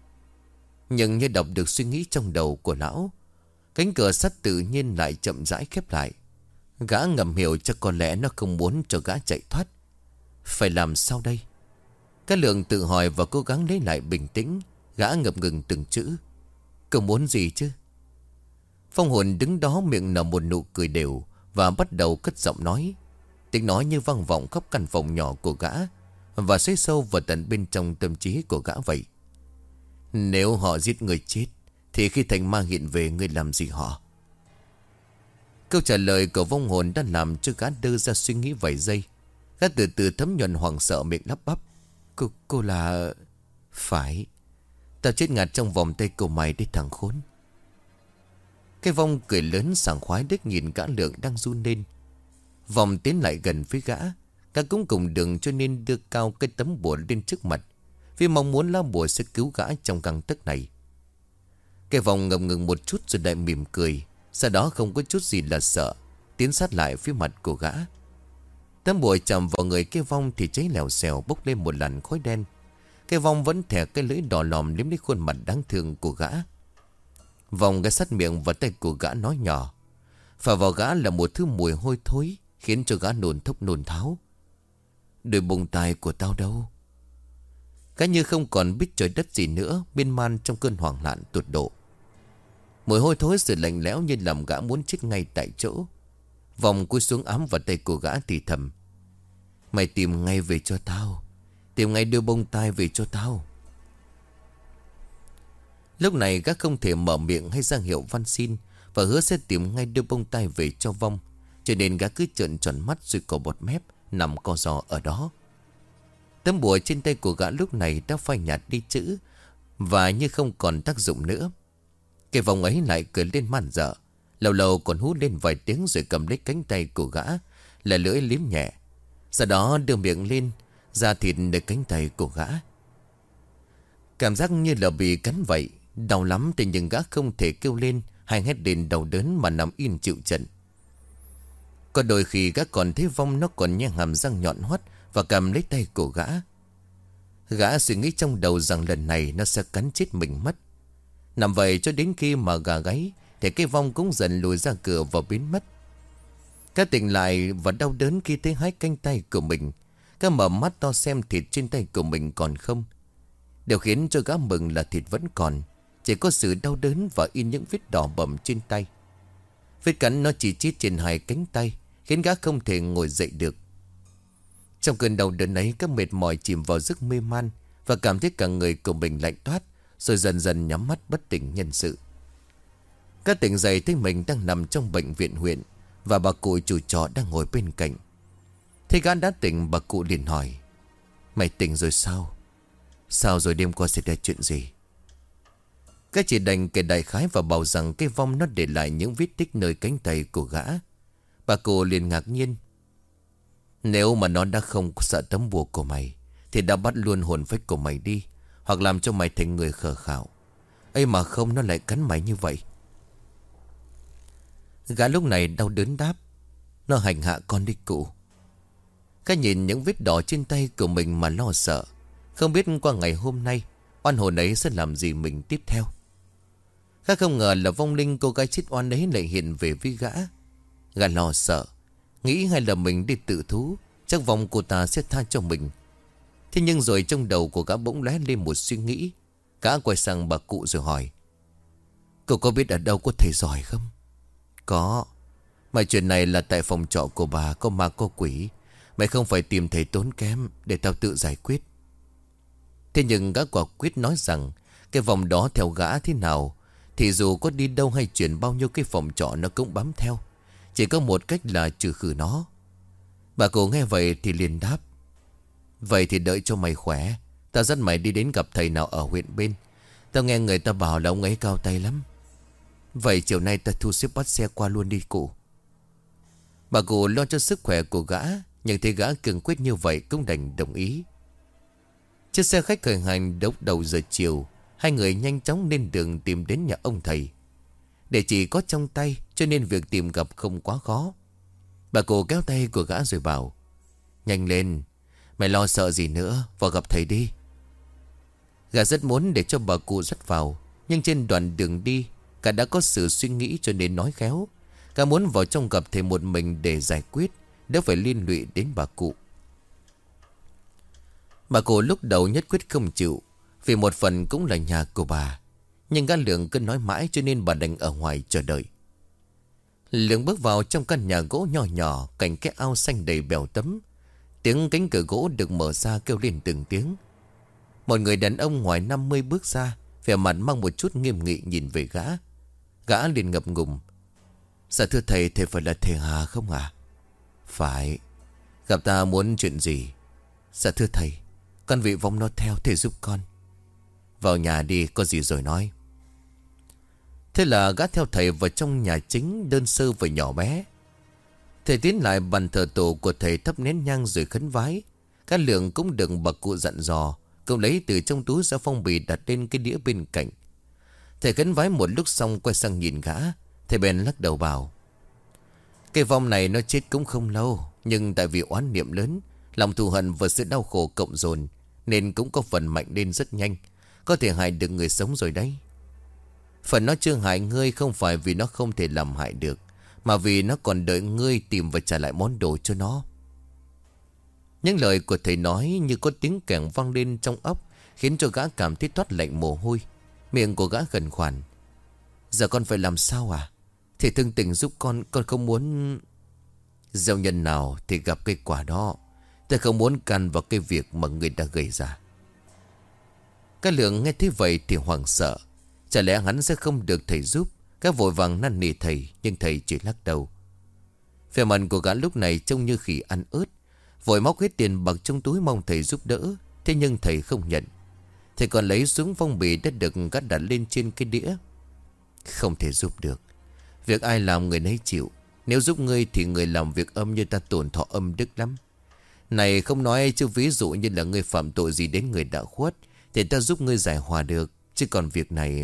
Nhưng như đọc được suy nghĩ trong đầu của lão, cánh cửa sắt tự nhiên lại chậm rãi khép lại. Gã ngầm hiểu cho có lẽ nó không muốn cho gã chạy thoát. Phải làm sao đây? Cái Lượng tự hỏi và cố gắng lấy lại bình tĩnh. Gã ngập ngừng từng chữ. Cậu muốn gì chứ? Phong hồn đứng đó miệng nở một nụ cười đều và bắt đầu cất giọng nói. Tiếng nói như vang vọng khắp căn phòng nhỏ của gã và xoáy sâu vào tận bên trong tâm trí của gã vậy. Nếu họ giết người chết thì khi thành ma hiện về, người làm gì họ? Câu trả lời của vong hồn đã làm cho gã đơ ra suy nghĩ vài giây. Gã từ từ thấm nhuần hoảng sợ miệng lắp bắp. Cô, cô là... Phải. Tao chết ngạt trong vòng tay của mày đấy thằng khốn. Cái vong cười lớn sảng khoái đếch nhìn gã Lượng đang run lên. Vòng tiến lại gần với gã. Gã cũng cùng đường cho nên đưa cao cái tấm bùa lên trước mặt, vì mong muốn lá bùa sẽ cứu gã trong găng tấc này. Cái vòng ngập ngừng một chút rồi lại mỉm cười, sau đó không có chút gì là sợ, tiến sát lại phía mặt của gã. Tấm bùa chạm vào người cái vong thì cháy lèo xèo bốc lên một làn khói đen. Cái vong vẫn thè cái lưỡi đỏ lòm liếm lấy khuôn mặt đáng thương của gã. Vòng ghé sát miệng và tay của gã nói nhỏ. Phả vào gã là một thứ mùi hôi thối, khiến cho gã nôn thốc nôn tháo. Đôi bông tai của tao đâu? Gã như không còn biết trời đất gì nữa, miên man trong cơn hoảng loạn tột độ. Mùi hôi thối sự lạnh lẽo như làm gã muốn chết ngay tại chỗ. Vòng cúi xuống ám vào tay của gã thì thầm. Mày tìm ngay về cho tao. Tìm ngay đưa bông tai về cho tao. Lúc này gã không thể mở miệng hay ra hiệu van xin, và hứa sẽ tìm ngay đưa bông tai về cho vong. Cho nên gã cứ trợn tròn mắt rồi cò bọt mép, nằm co giò ở đó. Tấm bùa trên tay của gã lúc này đã phai nhạt đi chữ, và như không còn tác dụng nữa. Cái vòng ấy lại cười lên man dợ, lâu lâu còn hú lên vài tiếng rồi cầm lấy cánh tay của gã, là lưỡi liếm nhẹ. Sau đó đưa miệng lên, da thịt nơi cánh tay của gã. Cảm giác như là bị cắn vậy, đau lắm thì nhưng gã không thể kêu lên hay hét lên đau đớn mà nằm yên chịu trận. Có đôi khi gã còn thấy vong nó còn nhe hàm răng nhọn hoắt và cầm lấy tay của gã. Gã suy nghĩ trong đầu rằng lần này nó sẽ cắn chết mình mất. Nằm vậy cho đến khi mà gà gáy thì cái vong cũng dần lùi ra cửa và biến mất. Gã tỉnh lại và đau đớn khi thấy hai cánh tay của mình. Gã mở mắt to xem thịt trên tay của mình còn không. Điều khiến cho gã mừng là thịt vẫn còn, chỉ có sự đau đớn và in những vết đỏ bầm trên tay. Vết cắn nó chỉ chít trên hai cánh tay, khiến gã không thể ngồi dậy được. Trong cơn đau đớn ấy, các mệt mỏi chìm vào giấc mê man và cảm thấy cả người của mình lạnh toát, rồi dần dần nhắm mắt bất tỉnh nhân sự. Các tỉnh dậy thấy mình đang nằm trong bệnh viện huyện và bà cụ chủ trọ đang ngồi bên cạnh. Thấy gã đã tỉnh, bà cụ liền hỏi: "Mày tỉnh rồi sao? Sao rồi, đêm qua xảy ra chuyện gì?" Các chỉ đành kể đại khái và bảo rằng cái vong nó để lại những vết tích nơi cánh tay của gã. Bà cụ liền ngạc nhiên: "Nếu mà nó đã không sợ tấm bùa của mày thì đã bắt luôn hồn phách của mày đi, hoặc làm cho mày thành người khờ khạo. Ấy mà không, nó lại cắn mày như vậy." Gã lúc này đau đớn đáp: "Nó hành hạ con đi cụ." Các nhìn những vết đỏ trên tay của mình mà lo sợ, không biết qua ngày hôm nay oan hồn ấy sẽ làm gì mình tiếp theo. Các không ngờ là vong linh cô gái chết oan ấy lại hiện về với gã. Gã lo sợ, nghĩ hay là mình đi tự thú, chắc vong cô ta sẽ tha cho mình. Thế nhưng rồi trong đầu của gã bỗng lóe lên một suy nghĩ. Gã quay sang bà cụ rồi hỏi: "Cậu có biết ở đâu có thầy giỏi không?" "Có. Mà chuyện này là tại phòng trọ của bà có ma có quỷ. Mày không phải tìm thầy tốn kém, để tao tự giải quyết." Thế nhưng gã quả quyết nói rằng cái vòng đó theo gã thế nào thì dù có đi đâu hay chuyển bao nhiêu cái phòng trọ nó cũng bám theo. Chỉ có một cách là trừ khử nó. Bà cụ nghe vậy thì liền đáp: "Vậy thì đợi cho mày khỏe, tao dắt mày đi đến gặp thầy nào ở huyện bên. Tao nghe người ta bảo là ông ấy cao tay lắm. Vậy chiều nay ta thu xếp bắt xe qua luôn đi cụ." Bà cụ lo cho sức khỏe của gã, nhưng thấy gã cường quyết như vậy cũng đành đồng ý. Chiếc xe khách khởi hành đốc đầu giờ chiều. Hai người nhanh chóng lên đường tìm đến nhà ông thầy. Để chỉ có trong tay cho nên việc tìm gặp không quá khó. Bà cụ kéo tay của gã rồi bảo: "Nhanh lên, mày lo sợ gì nữa, vào gặp thầy đi." Gã rất muốn để cho bà cụ dắt vào, nhưng trên đoạn đường đi gã đã có sự suy nghĩ cho nên nói khéo. Gã muốn vào trong gặp thầy một mình để giải quyết, đỡ phải liên lụy đến bà cụ. Bà cụ lúc đầu nhất quyết không chịu, vì một phần cũng là nhà của bà. Nhưng gã Lượng cứ nói mãi cho nên bà đành ở ngoài chờ đợi. Lượng bước vào trong căn nhà gỗ nhỏ nhỏ cạnh cái ao xanh đầy bèo tấm. Tiếng cánh cửa gỗ được mở ra kêu lên từng tiếng. Một người đàn ông ngoài năm mươi bước ra, vẻ mặt mang một chút nghiêm nghị nhìn về gã. Gã liền ngập ngùng: "Dạ thưa thầy, thầy phải là thầy Hà không ạ?" "Phải. Gặp ta muốn chuyện gì?" "Dạ thưa thầy, con bị vong nó theo, thầy giúp con." "Vào nhà đi, có gì rồi nói." Thế là gã theo thầy vào trong nhà chính đơn sơ và nhỏ bé. Thầy tiến lại bàn thờ tổ của thầy, thắp nén nhang rồi khấn vái. Các Lượng cũng được bà cụ dặn dò, cậu lấy từ trong túi ra phong bì đặt lên cái đĩa bên cạnh. Thầy khấn vái một lúc xong quay sang nhìn gã. Thầy bèn lắc đầu bảo: "Cái vong này nó chết cũng không lâu, nhưng tại vì oán niệm lớn, lòng thù hận và sự đau khổ cộng dồn, nên cũng có phần mạnh lên rất nhanh. Có thể hại được người sống rồi đấy. Phần nó chưa hại ngươi không phải vì nó không thể làm hại được, mà vì nó còn đợi ngươi tìm và trả lại món đồ cho nó." Những lời của thầy nói như có tiếng kèn vang lên trong óc, khiến cho gã cảm thấy toát lạnh mồ hôi. Miệng của gã khẩn khoản: "Giờ con phải làm sao à? Thầy thương tình giúp con, con không muốn..." "Gieo nhân nào thì gặp kết quả đó. Ta không muốn can vào cái việc mà người đã gây ra." Các Lượng nghe thế vậy thì hoảng sợ. Chả lẽ hắn sẽ không được thầy giúp? Các vội vàng năn nỉ thầy, nhưng thầy chỉ lắc đầu. Vẻ mặt của gã lúc này trông như khỉ ăn ớt, vội móc hết tiền bạc trong túi mong thầy giúp đỡ. Thế nhưng thầy không nhận. Thầy còn lấy xuống phong bì đã được gắt đặt lên trên cái đĩa. "Không thể giúp được. Việc ai làm người nấy chịu. Nếu giúp ngươi thì người làm việc âm như ta tổn thọ âm đức lắm. Này không nói chứ ví dụ như là ngươi phạm tội gì đến người đã khuất thì ta giúp ngươi giải hòa được. Chứ còn việc này..."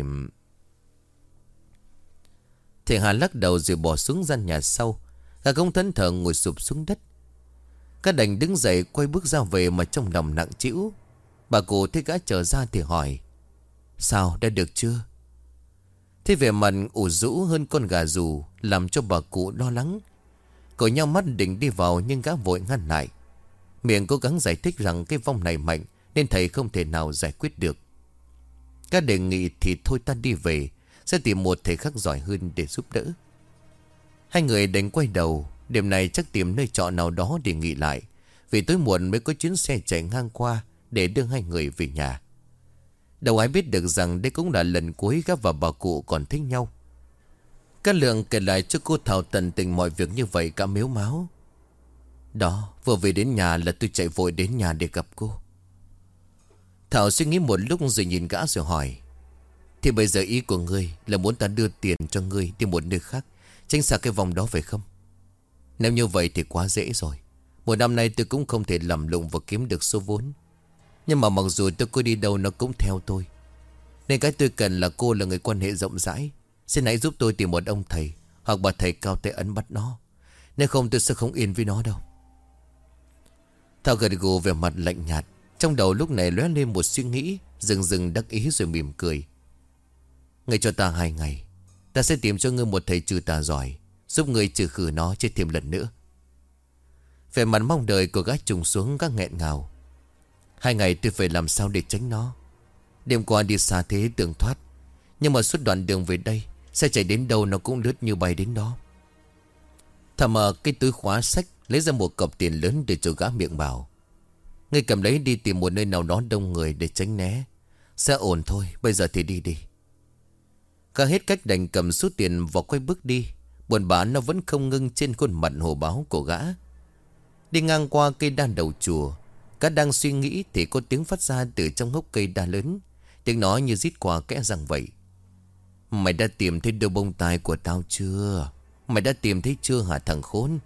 Thầy Hà lắc đầu rồi bỏ xuống gian nhà sau. Gã không thẫn thờ ngồi sụp xuống đất. Các đành đứng dậy quay bước ra về mà trong lòng nặng trĩu. Bà cụ thấy gã trở ra thì hỏi: "Sao, đã được chưa?" Thế vẻ mặt ủ rũ hơn con gà rù làm cho bà cụ lo lắng. Cậu nhau mắt định đi vào nhưng gã vội ngăn lại. Miệng cố gắng giải thích rằng cái vong này mạnh nên thầy không thể nào giải quyết được. Gã đề nghị thì thôi ta đi về, sẽ tìm một thầy khác giỏi hơn để giúp đỡ. Hai người đành quay đầu. Đêm này chắc tìm nơi trọ nào đó để nghỉ lại, vì tối muộn mới có chuyến xe chạy ngang qua để đưa hai người về nhà. Đâu ai biết được rằng đây cũng là lần cuối gã và bà cụ còn thích nhau. Các Lượng kể lại cho cô Thảo tận tình mọi việc như vậy cả mếu máo. Đó, vừa về đến nhà là tôi chạy vội đến nhà để gặp cô. Thảo suy nghĩ một lúc rồi nhìn gã rồi hỏi: Thì bây giờ ý của ngươi là muốn ta đưa tiền cho ngươi đi một nơi khác, tránh xa cái vòng đó phải không? Nếu như vậy thì quá dễ rồi. Một năm nay tôi cũng không thể lầm lụng và kiếm được số vốn. Nhưng mà mặc dù tôi có đi đâu nó cũng theo tôi. Nên cái tôi cần là cô là người quan hệ rộng rãi. Xin hãy giúp tôi tìm một ông thầy hoặc bà thầy cao tay ấn bắt nó. Nếu không tôi sẽ không yên với nó đâu. Thảo gật gù về mặt lạnh nhạt. Trong đầu lúc này lóe lên một suy nghĩ, dừng dừng đắc ý rồi mỉm cười. Ngươi cho ta hai ngày, ta sẽ tìm cho ngươi một thầy trừ tà giỏi, giúp ngươi trừ khử nó chết thêm lần nữa. Về mặt mong đợi của gã trùng xuống các nghẹn ngào. Hai ngày tôi phải làm sao để tránh nó. Đêm qua đi xa thế tưởng thoát, nhưng mà suốt đoạn đường về đây, xe chạy đến đâu nó cũng lướt như bay đến đó. Thảo mở cái túi khóa sách, lấy ra một cọc tiền lớn để cho gã miệng bảo: Ngươi cầm lấy đi tìm một nơi nào đó đông người để tránh né. Sẽ ổn thôi, bây giờ thì đi đi. Gã hết cách đành cầm số tiền và quay bước đi. Buồn bã nó vẫn không ngưng trên khuôn mặt hồ báo của gã. Đi ngang qua cây đa đầu chùa, gã đang suy nghĩ thì có tiếng phát ra từ trong hốc cây đa lớn. Tiếng nói như rít qua kẽ răng vậy: Mày đã tìm thấy đôi bông tai của tao chưa? Mày đã tìm thấy chưa hả thằng khốn?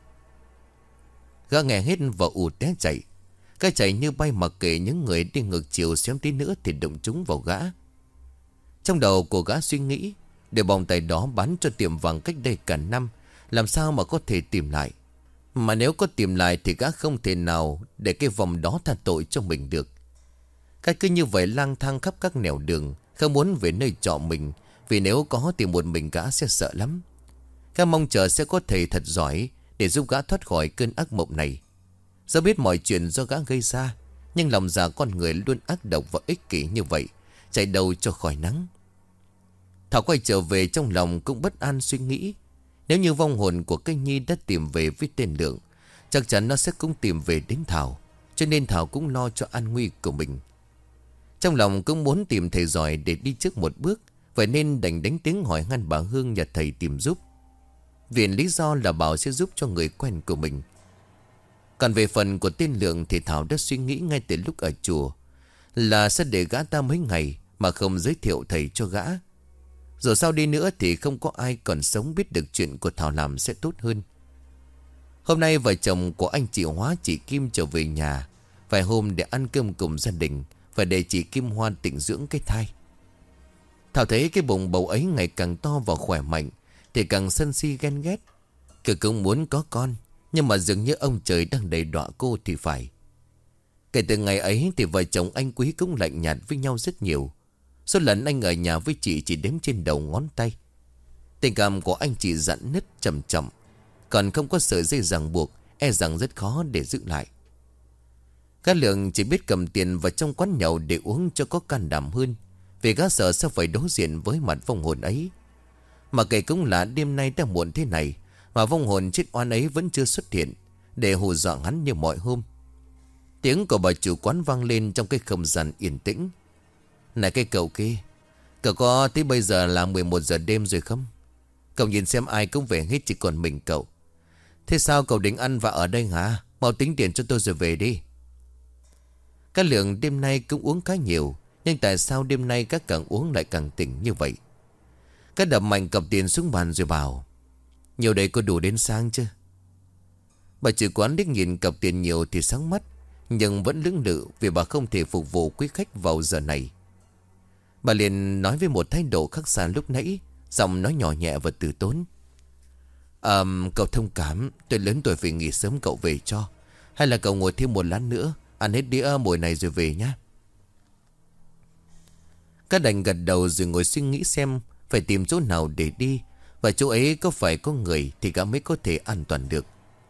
Gã nghe hết và ù té chạy. Gã chạy như bay mặc kệ những người đi ngược chiều xém tí nữa thì đụng trúng vào gã. Trong đầu của gã suy nghĩ, để bông tai đó bán cho tiệm vàng cách đây cả năm, làm sao mà có thể tìm lại. Mà nếu có tìm lại thì gã không thể nào để cái vòng đó tha tội cho mình được. Gã cứ như vậy lang thang khắp các nẻo đường, không muốn về nơi trọ mình, vì nếu có thì một mình gã sẽ sợ lắm. Gã mong chờ sẽ có thầy thật giỏi để giúp gã thoát khỏi cơn ác mộng này. Do biết mọi chuyện do gã gây ra, nhưng lòng già con người luôn ác độc và ích kỷ như vậy, chạy đâu cho khỏi nắng. Thảo quay trở về trong lòng cũng bất an suy nghĩ. Nếu như vong hồn của cây nhi đã tìm về với tên Lượng, chắc chắn nó sẽ cũng tìm về đến Thảo. Cho nên Thảo cũng lo cho an nguy của mình. Trong lòng cũng muốn tìm thầy giỏi để đi trước một bước, vậy nên đành đánh tiếng hỏi ngăn bà Hương nhờ thầy tìm giúp. Vì lý do là bảo sẽ giúp cho người quen của mình. Còn về phần của tên Lượng thì Thảo đã suy nghĩ ngay từ lúc ở chùa là sẽ để gã ta mấy ngày mà không giới thiệu thầy cho gã. Rồi sau đi nữa thì không có ai còn sống biết được chuyện của Thảo làm sẽ tốt hơn. Hôm nay vợ chồng của anh chị Hóa chị Kim trở về nhà vài hôm để ăn cơm cùng gia đình và để chị Kim Hoa tịnh dưỡng cái thai. Thảo thấy cái bụng bầu ấy ngày càng to và khỏe mạnh thì càng sân si ghen ghét. Cứ cũng muốn có con, nhưng mà dường như ông trời đang đầy đọa cô thì phải. Kể từ ngày ấy thì vợ chồng anh Quý cũng lạnh nhạt với nhau rất nhiều. Số lần anh ở nhà với chị chỉ đếm trên đầu ngón tay. Tình cảm của anh chị rạn nứt chậm chậm, còn không có sợi dây ràng buộc, e rằng rất khó để giữ lại. Gã Lượng chỉ biết cầm tiền vào trong quán nhậu để uống cho có can đảm hơn, vì gã sợ sẽ phải đối diện với mặt vong hồn ấy. Mà kể cũng là đêm nay đã muộn thế này mà vong hồn chết oan ấy vẫn chưa xuất hiện để hù dọa hắn như mọi hôm. Tiếng của bà chủ quán vang lên trong cái không gian yên tĩnh. Này cái cậu kia, cậu có tới bây giờ là mười một giờ đêm rồi không? Cậu nhìn xem ai cũng về hết chỉ còn mình cậu. Thế sao cậu định ăn và ở đây hả? Mau tính tiền cho tôi rồi về đi. Các Lượng đêm nay cũng uống khá nhiều, nhưng tại sao đêm nay các càng uống lại càng tỉnh như vậy? Các đập mạnh cặp tiền xuống bàn rồi bảo: Nhiều đây có đủ đến sáng chứ? Bà chủ quán liếc nhìn cặp tiền nhiều thì sáng mắt, nhưng vẫn lưỡng lự vì bà không thể phục vụ quý khách vào giờ này. Bà liền nói với một thái độ khác xa lúc nãy, giọng nói nhỏ nhẹ và từ tốn: À, cậu thông cảm, tôi lớn tuổi phải nghỉ sớm, cậu về cho. Hay là cậu ngồi thêm một lát nữa, ăn hết đĩa mồi này rồi về nhé. Các đành gật đầu rồi ngồi suy nghĩ xem phải tìm chỗ nào để đi, và chỗ ấy có phải có người thì gã mới có thể an toàn được.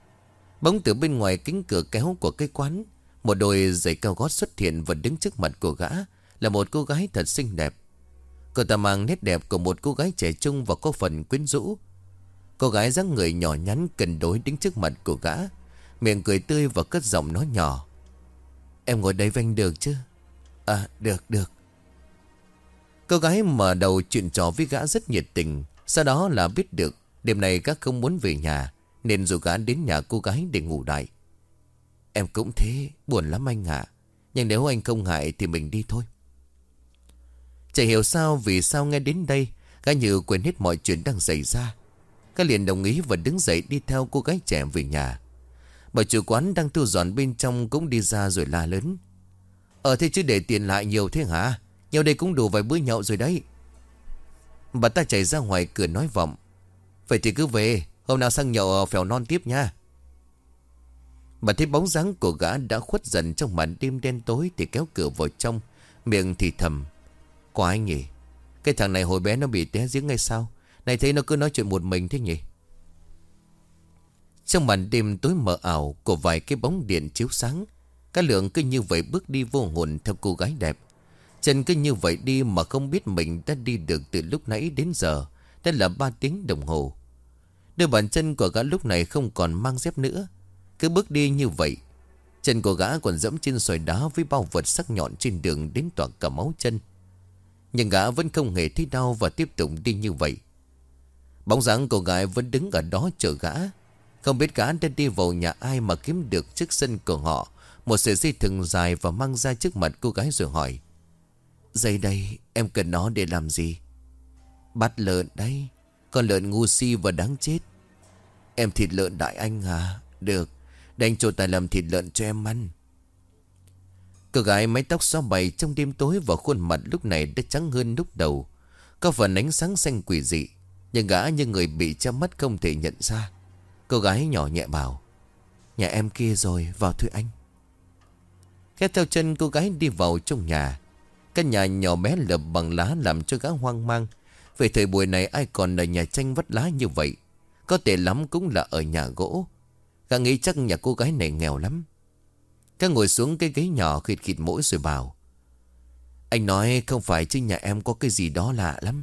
Bỗng từ bên ngoài kính cửa kéo của cái quán, một đôi giày cao gót xuất hiện và đứng trước mặt của gã là một cô gái thật xinh đẹp. Cô ta mang nét đẹp của một cô gái trẻ trung và có phần quyến rũ. Cô gái dáng người nhỏ nhắn cân đối đứng trước mặt của gã, miệng cười tươi và cất giọng nói nhỏ: "Em ngồi đây với anh được chứ?" "À được được." Cô gái mở đầu chuyện trò với gã rất nhiệt tình. Sau đó là biết được đêm nay gã không muốn về nhà, nên rủ gã đến nhà cô gái để ngủ lại. "Em cũng thế, buồn lắm anh ạ. Nhưng nếu anh không ngại thì mình đi thôi." Chả hiểu sao vì sao nghe đến đây, gã như quên hết mọi chuyện đang xảy ra. Gã liền đồng ý và đứng dậy đi theo cô gái trẻ về nhà. Bà chủ quán đang thu dọn bên trong cũng đi ra rồi la lớn: "Ờ thế chứ để tiền lại nhiều thế hả? Nhiều đây cũng đủ vài bữa nhậu rồi đấy." Bà ta chạy ra ngoài cửa nói vọng: "Vậy thì cứ về, hôm nào sang nhậu phèo non tiếp nha." Bà thấy bóng dáng của gã đã khuất dần trong màn đêm đen tối thì kéo cửa vào trong, miệng thì thầm: "Có ai nhỉ? Cái thằng này hồi bé nó bị té giếng hay sao? Này thấy nó cứ nói chuyện một mình thế nhỉ?" Trong màn đêm tối mờ ảo của vài cái bóng điện chiếu sáng, Cá Lượng cứ như vậy bước đi vô hồn theo cô gái đẹp. Chân cứ như vậy đi mà không biết mình đã đi được từ lúc nãy đến giờ. Đã là ba tiếng đồng hồ. Đôi bàn chân của gã lúc này không còn mang dép nữa. Cứ bước đi như vậy, chân của gã còn dẫm trên sỏi đá với bao vật sắc nhọn trên đường đến toạc cả máu chân. Nhưng gã vẫn không hề thấy đau và tiếp tục đi như vậy. Bóng dáng cô gái vẫn đứng ở đó chờ gã. Không biết gã đã đi vào nhà ai mà kiếm được trước sân của họ một sợi dây thừng dài và mang ra trước mặt cô gái rồi hỏi: "Dây đây em cần nó để làm gì?" "Bắt lợn đấy. Con lợn ngu si và đáng chết." "Em thịt lợn đại anh à? Được, để anh trổ tài làm thịt lợn cho em ăn." Cô gái mái tóc xõa bày trong đêm tối và khuôn mặt lúc này đã trắng hơn lúc đầu, có phần ánh sáng xanh quỷ dị. Nhưng gã như người bị che mắt không thể nhận ra. Cô gái nhỏ nhẹ bảo: "Nhà em kia rồi, vào thôi anh." Khẽ theo chân cô gái đi vào trong nhà. Căn nhà nhỏ bé lợp bằng lá làm cho gã hoang mang. Về thời buổi này ai còn ở nhà tranh vắt lá như vậy? Có tệ lắm cũng là ở nhà gỗ. Gã nghĩ chắc nhà cô gái này nghèo lắm. Gã ngồi xuống cái ghế nhỏ khịt khịt mũi rồi bảo: "Anh nói không phải chứ nhà em có cái gì đó lạ lắm."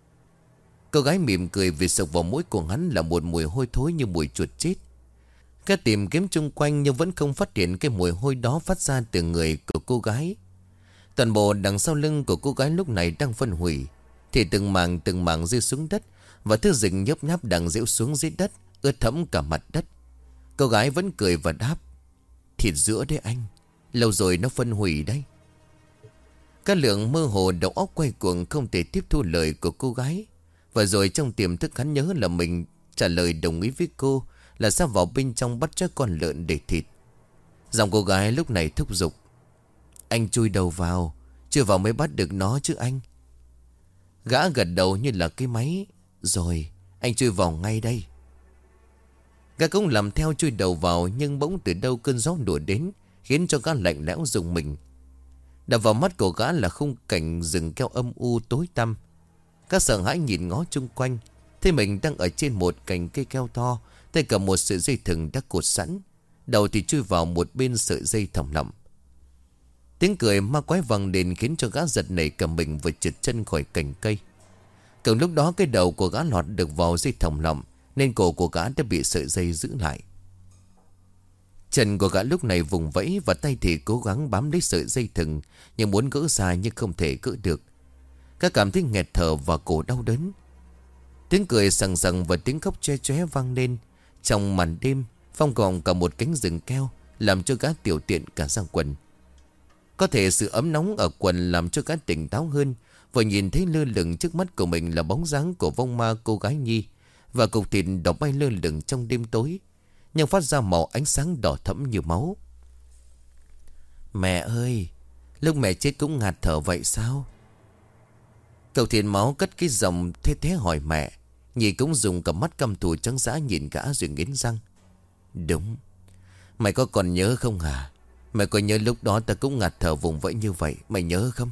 Cô gái mỉm cười vì sộc vào mũi của hắn là một mùi hôi thối như mùi chuột chết. Gã tìm kiếm chung quanh nhưng vẫn không phát hiện cái mùi hôi đó phát ra từ người của cô gái. Toàn bộ đằng sau lưng của cô gái lúc này đang phân hủy, thì từng mảng từng mảng rơi xuống đất, và thứ dịch nhấp nháp đang rễu xuống dưới đất, ướt thẫm cả mặt đất. Cô gái vẫn cười và đáp: "Thịt giữa đấy anh, lâu rồi nó phân hủy đấy." Cá Lượng mơ hồ đầu óc quay cuồng không thể tiếp thu lời của cô gái. Và rồi trong tiềm thức hắn nhớ là mình trả lời đồng ý với cô là sẽ vào bên trong bắt cho con lợn để thịt. Giọng cô gái lúc này thúc giục: "Anh chui đầu vào, chưa vào mới bắt được nó chứ anh." Gã gật đầu như là cái máy: "Rồi, anh chui vào ngay đây." Gã cũng làm theo chui đầu vào, nhưng bỗng từ đâu cơn gió đùa đến, khiến cho gã lạnh lẽo rùng mình. Đập vào mắt của gã là khung cảnh rừng keo âm u tối tăm. Gã sợ hãi nhìn ngó chung quanh, thấy mình đang ở trên một cành cây keo to, tay cầm một sợi dây thừng đã cột sẵn, đầu thì chui vào một bên sợi dây thòng lọng. Tiếng cười ma quái vang lên khiến cho gã giật nảy cả mình và trượt chân khỏi cành cây. Cùng lúc đó cái đầu của gã lọt được vào dây thòng lọng, nên cổ của gã đã bị sợi dây giữ lại. Chân của gã lúc này vùng vẫy và tay thì cố gắng bám lấy sợi dây thừng, nhưng muốn gỡ ra nhưng không thể gỡ được. Gã cảm thấy nghẹt thở và cổ đau đớn. Tiếng cười sằng sằng và tiếng khóc choe choé vang lên trong màn đêm, phong gọn cả một cánh rừng keo, làm cho gã tiểu tiện cả ra quần. Có thể sự ấm nóng ở quần làm cho gã tỉnh táo hơn, và nhìn thấy lơ lửng trước mắt của mình là bóng dáng của vong ma cô gái Nhi, và cục thịt đỏ bay lơ lửng trong đêm tối, nhưng phát ra màu ánh sáng đỏ thẫm như máu. "Mẹ ơi, lúc mẹ chết cũng ngạt thở vậy sao?" Cậu Thiện Máu cất cái giọng thế thế hỏi mẹ. Nhi cũng dùng cả mắt căm thù trắng dã nhìn gã rồi nghiến răng: "Đúng. Mày có còn nhớ không hả? Mày có nhớ lúc đó ta cũng ngạt thở vùng vẫy như vậy, mày nhớ không?"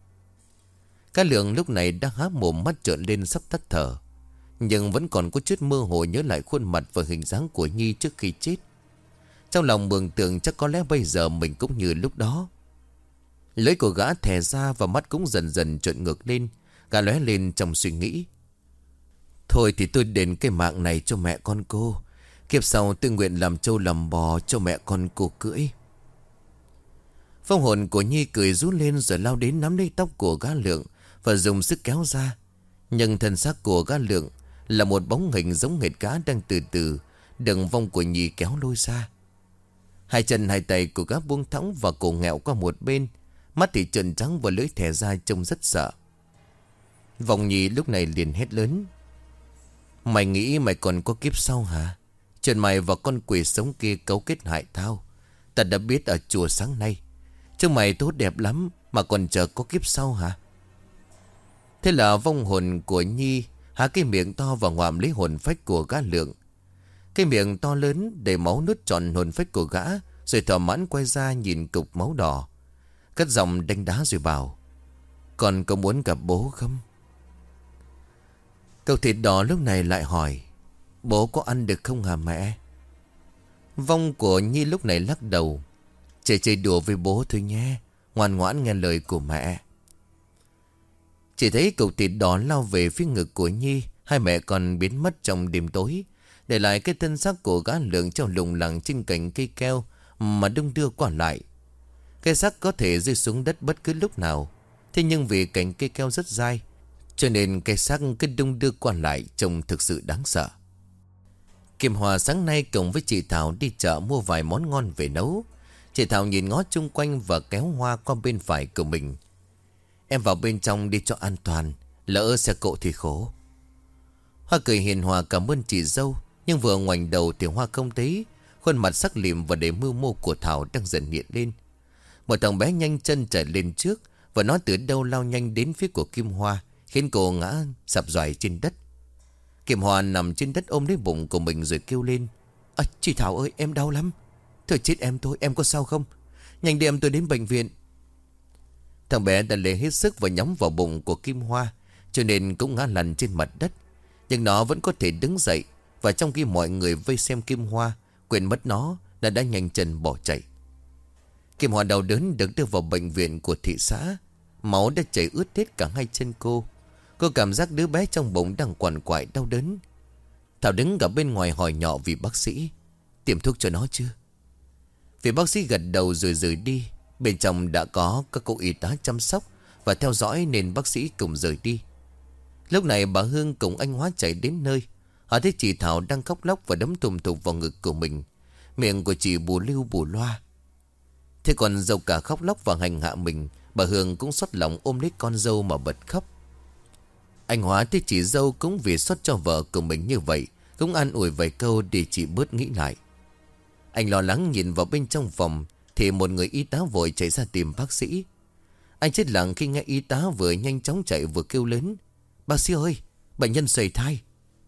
Cá Lượng lúc này đang há mồm mắt trợn lên sắp tắt thở, nhưng vẫn còn có chút mơ hồ nhớ lại khuôn mặt và hình dáng của Nhi trước khi chết. Trong lòng mường tượng chắc có lẽ bây giờ mình cũng như lúc đó. Lưỡi của gã thè ra và mắt cũng dần dần trợn ngược lên. Gã lóe lên trong suy nghĩ. Thôi thì tôi đền cái mạng này cho mẹ con cô. Kiếp sau tôi nguyện làm trâu làm bò cho mẹ con cô cưỡi. Phong hồn của Nhi cười rú lên rồi lao đến nắm lấy tóc của gã Lượng và dùng sức kéo ra. Nhưng thân xác của gã Lượng là một bóng hình giống hệt gã đang từ từ đừng vong của Nhi kéo lôi ra. Hai chân hai tay của gã buông thõng và cổ nghẹo qua một bên. Mắt thì trợn trắng và lưỡi thè ra trông rất sợ. Vong Nhi lúc này liền hét lớn. Mày nghĩ mày còn có kiếp sau hả? Chuyện mày và con quỷ sống kia cấu kết hại tao. Ta đã biết ở chùa sáng nay. Chứ mày tốt đẹp lắm mà còn chờ có kiếp sau hả? Thế là vong hồn của Nhi há cái miệng to và ngoạm lấy hồn phách của gã Lượng. Cái miệng to lớn để máu nuốt trọn hồn phách của gã. Rồi thỏa mãn quay ra nhìn cục máu đỏ. Cất giọng đánh đá rồi bảo. Con có muốn gặp bố không? Cậu thịt đỏ lúc này lại hỏi. Bố có ăn được không hả mẹ? Vong của Nhi lúc này lắc đầu. Chỉ chơi đùa với bố thôi nhé. Ngoan ngoãn nghe lời của mẹ. Chỉ thấy cậu thịt đỏ lao về phía ngực của Nhi. Hai mẹ còn biến mất trong đêm tối. Để lại cái thân xác của gã Lượng trong lùng lẳng trên cành cây keo mà đung đưa qua lại. Cái xác có thể rơi xuống đất bất cứ lúc nào. Thế nhưng vì cành cây keo rất dai cho nên cái xác cứ đung đưa qua lại trông thực sự đáng sợ. Kim Hòa sáng nay cùng với chị Thảo đi chợ mua vài món ngon về nấu. Chị Thảo nhìn ngó chung quanh và kéo Hoa qua bên phải của mình. Em vào bên trong đi cho an toàn, lỡ xe cộ thì khổ. Hoa cười hiền hòa cảm ơn chị dâu. Nhưng vừa ngoảnh đầu thì Hoa không thấy khuôn mặt sắc lịm và đầy mưu mô của Thảo đang dần hiện lên. Một thằng bé nhanh chân chạy lên trước và nó từ đâu lao nhanh đến phía của Kim Hoa, khiến cô ngã sập xoài trên đất. Kim Hoa nằm trên đất ôm lấy bụng của mình rồi kêu lên. À, chị Thảo ơi, em đau lắm. Thôi chết em thôi, em có sao không? Nhanh đi em tôi đến bệnh viện. Thằng bé đã lấy hết sức và nhắm vào bụng của Kim Hoa, cho nên cũng ngã lăn trên mặt đất. Nhưng nó vẫn có thể đứng dậy. Và trong khi mọi người vây xem Kim Hoa quên mất nó đã đã nhanh chân bỏ chạy. Kim Hoa đau đớn được đưa vào bệnh viện của thị xã. Máu đã chảy ướt hết cả hai chân cô. Cô cảm giác đứa bé trong bụng đang quằn quại đau đớn. Thảo đứng ở bên ngoài hỏi nhỏ vì bác sĩ. Tiêm thuốc cho nó chưa? Vì bác sĩ gật đầu rồi rời đi. Bên trong đã có các cô y tá chăm sóc và theo dõi nên bác sĩ cùng rời đi. Lúc này bà Hương cùng anh Hóa chạy đến nơi. Họ thấy chị Thảo đang khóc lóc và đấm thùm thụp vào ngực của mình. Miệng của chị bù lưu bù loa. Thế còn dâu cả khóc lóc và hành hạ mình. Bà Hương cũng xót lòng ôm lấy con dâu mà bật khóc. Anh Hóa thấy chị dâu cũng vì xót cho vợ của mình như vậy, cũng an ủi vài câu để chị bớt nghĩ lại. Anh lo lắng nhìn vào bên trong phòng thì một người y tá vội chạy ra tìm bác sĩ. Anh chết lặng khi nghe y tá vừa nhanh chóng chạy vừa kêu lớn. Bác sĩ ơi, bệnh nhân sẩy thai.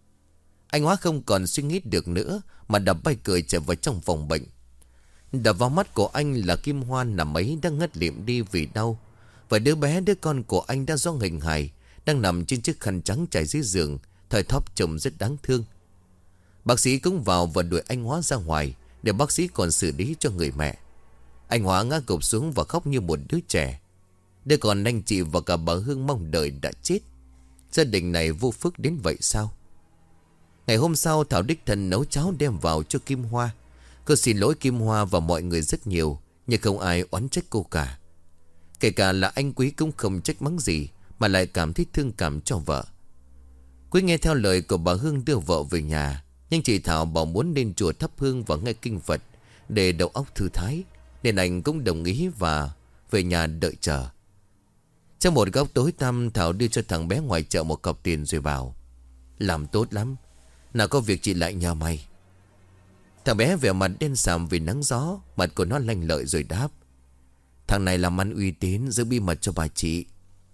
Anh Hóa không còn suy nghĩ được nữa mà đập bay cười chạy vào trong phòng bệnh. Đập vào mắt của anh là Kim Hoa nằm ấy đang ngất lịm đi vì đau. Và đứa bé đứa con của anh đã do hình hài đang nằm trên chiếc khăn trắng trải dưới giường, thời thóp trông rất đáng thương. Bác sĩ cũng vào và đuổi anh Hóa ra ngoài để bác sĩ còn xử lý cho người mẹ. Anh Hóa ngã gục xuống và khóc như một đứa trẻ. Đứa còn anh chị và cả bà Hương mong đợi đã chết. Gia đình này vô phước đến vậy sao? Ngày hôm sau Thảo đích thân nấu cháo đem vào cho Kim Hoa. Cô xin lỗi Kim Hoa và mọi người rất nhiều, nhưng không ai oán trách cô cả. Kể cả là anh Quý cũng không trách mắng gì, mà lại cảm thấy thương cảm cho vợ. Quý nghe theo lời của bà Hương đưa vợ về nhà. Nhưng chị Thảo bảo muốn lên chùa thắp hương và nghe kinh Phật để đầu óc thư thái, nên anh cũng đồng ý và về nhà đợi chờ. Trong một góc tối tăm, Thảo đưa cho thằng bé ngoài chợ một cọc tiền rồi bảo: làm tốt lắm, nào có việc chị lại nhờ mày. Thằng bé vẻ mặt đen sạm vì nắng gió, mặt của nó lanh lợi rồi đáp: thằng này làm ăn uy tín, giữ bí mật cho bà chị.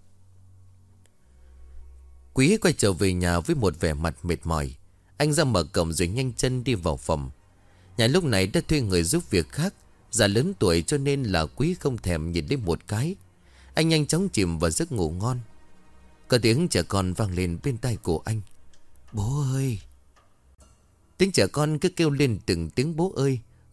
Quý quay trở về nhà với một vẻ mặt mệt mỏi. Anh ra mở cổng rồi nhanh chân đi vào phòng. Nhà lúc này đã thuê người giúp việc khác, già lớn tuổi cho nên là Quý không thèm nhìn đến một cái. Anh nhanh chóng chìm vào giấc ngủ ngon. Có tiếng trẻ con vang lên bên tai của anh: bố ơi. Tiếng trẻ con cứ kêu lên từng tiếng bố ơi,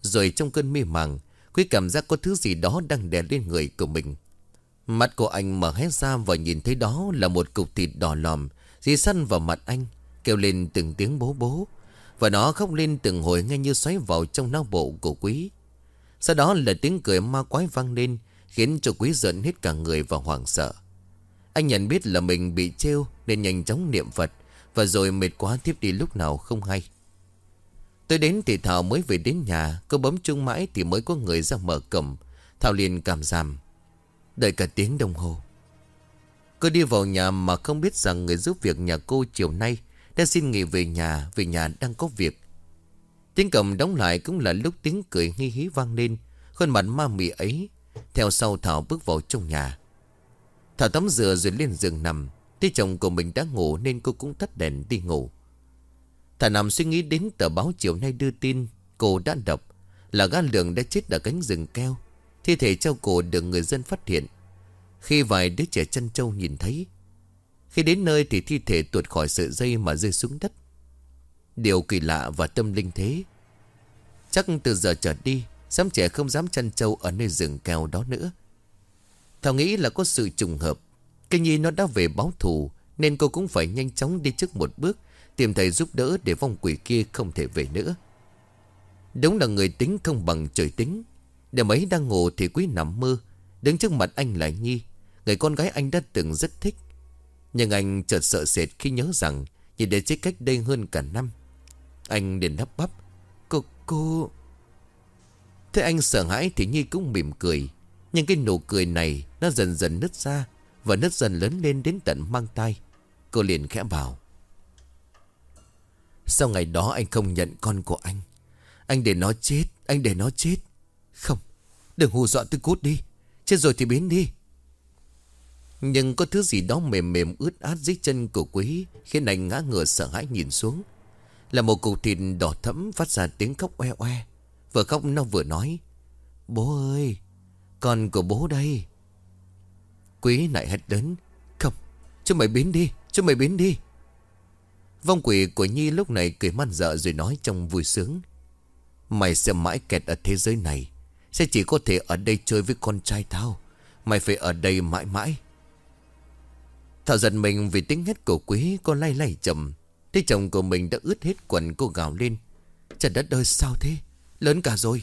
Rồi trong cơn mê màng, Quý cảm giác có thứ gì đó đang đè lên người của mình. Mắt của anh mở hé ra và nhìn thấy đó là một cục thịt đỏ lòm dì săn vào mặt anh, kêu lên từng tiếng bố bố. Và nó khóc lên từng hồi nghe như xoáy vào trong não bộ của Quý. Sau đó là tiếng cười ma quái vang lên, khiến cho Quý giận hết cả người và hoảng sợ. Anh nhận biết là mình bị trêu nên nhanh chóng niệm Phật, và rồi mệt quá thiếp đi lúc nào không hay. Tới đến thì Thảo mới về đến nhà. Cô bấm chuông mãi thì mới có người ra mở cổng. Thảo liền cảm giảm, đợi cả tiếng đồng hồ. Cô đi vào nhà mà không biết rằng người giúp việc nhà cô chiều nay đã xin nghỉ về nhà, về nhà đang có việc. Tiếng cổng đóng lại cũng là lúc tiếng cười nghi hí vang lên, khuôn mặt ma mị ấy. Theo sau Thảo bước vào trong nhà. Thảo tắm rửa rồi lên giường nằm. Thấy chồng của mình đã ngủ nên cô cũng tắt đèn đi ngủ. Thảo nằm suy nghĩ đến tờ báo chiều nay đưa tin cô đã đọc là gã Lượng đã chết ở cánh rừng keo. Thi thể treo cổ được người dân phát hiện khi vài đứa trẻ chăn trâu nhìn thấy. Khi đến nơi thì thi thể tuột khỏi sợi dây mà rơi xuống đất. Điều kỳ lạ và tâm linh thế. Chắc từ giờ trở đi Xóm trẻ không dám chăn trâu ở nơi rừng keo đó nữa. Thảo nghĩ là có sự trùng hợp. Cây Nhi nó đã về báo thù, nên cô cũng phải nhanh chóng đi trước một bước, tìm thầy giúp đỡ để vong quỷ kia không thể về nữa. Đúng là người tính không bằng trời tính. Đêm ấy đang ngủ thì Quý nằm mơ. Đứng trước mặt anh là Nhi, người con gái anh đã từng rất thích. Nhưng anh chợt sợ sệt khi nhớ rằng Nhi đã chết cách đây hơn cả năm. Anh liền lắp bắp: Cô, cô... Thế anh sợ hãi thì Nhi cũng mỉm cười. Nhưng cái nụ cười này nó dần dần nứt ra, và nứt dần lớn lên đến tận mang tai. Cô liền khẽ bảo: Sau ngày đó anh không nhận con của anh. Anh để nó chết, anh để nó chết. Không, đừng hù dọa tôi, cút đi. Chết rồi thì biến đi. Nhưng có thứ gì đó mềm mềm ướt át dưới chân của Quý, khiến anh ngã ngửa sợ hãi nhìn xuống. Là một cục thịt đỏ thẫm phát ra tiếng khóc oe oe. Vừa khóc nó vừa nói: Bố ơi, con của bố đây. Quý lại hét lớn: Không, chúng mày biến đi, chúng mày biến đi. Vong quỷ của Nhi lúc này cười man dợ rồi nói trong vui sướng: Mày sẽ mãi kẹt ở thế giới này, sẽ chỉ có thể ở đây chơi với con trai tao. Mày phải ở đây mãi mãi. Thảo giật mình vì tiếng hét của Quý. Cô lay lay chậm. Thấy chồng của mình đã ướt hết quần, cô gào lên: Trời đất ơi, sao thế? Lớn cả rồi.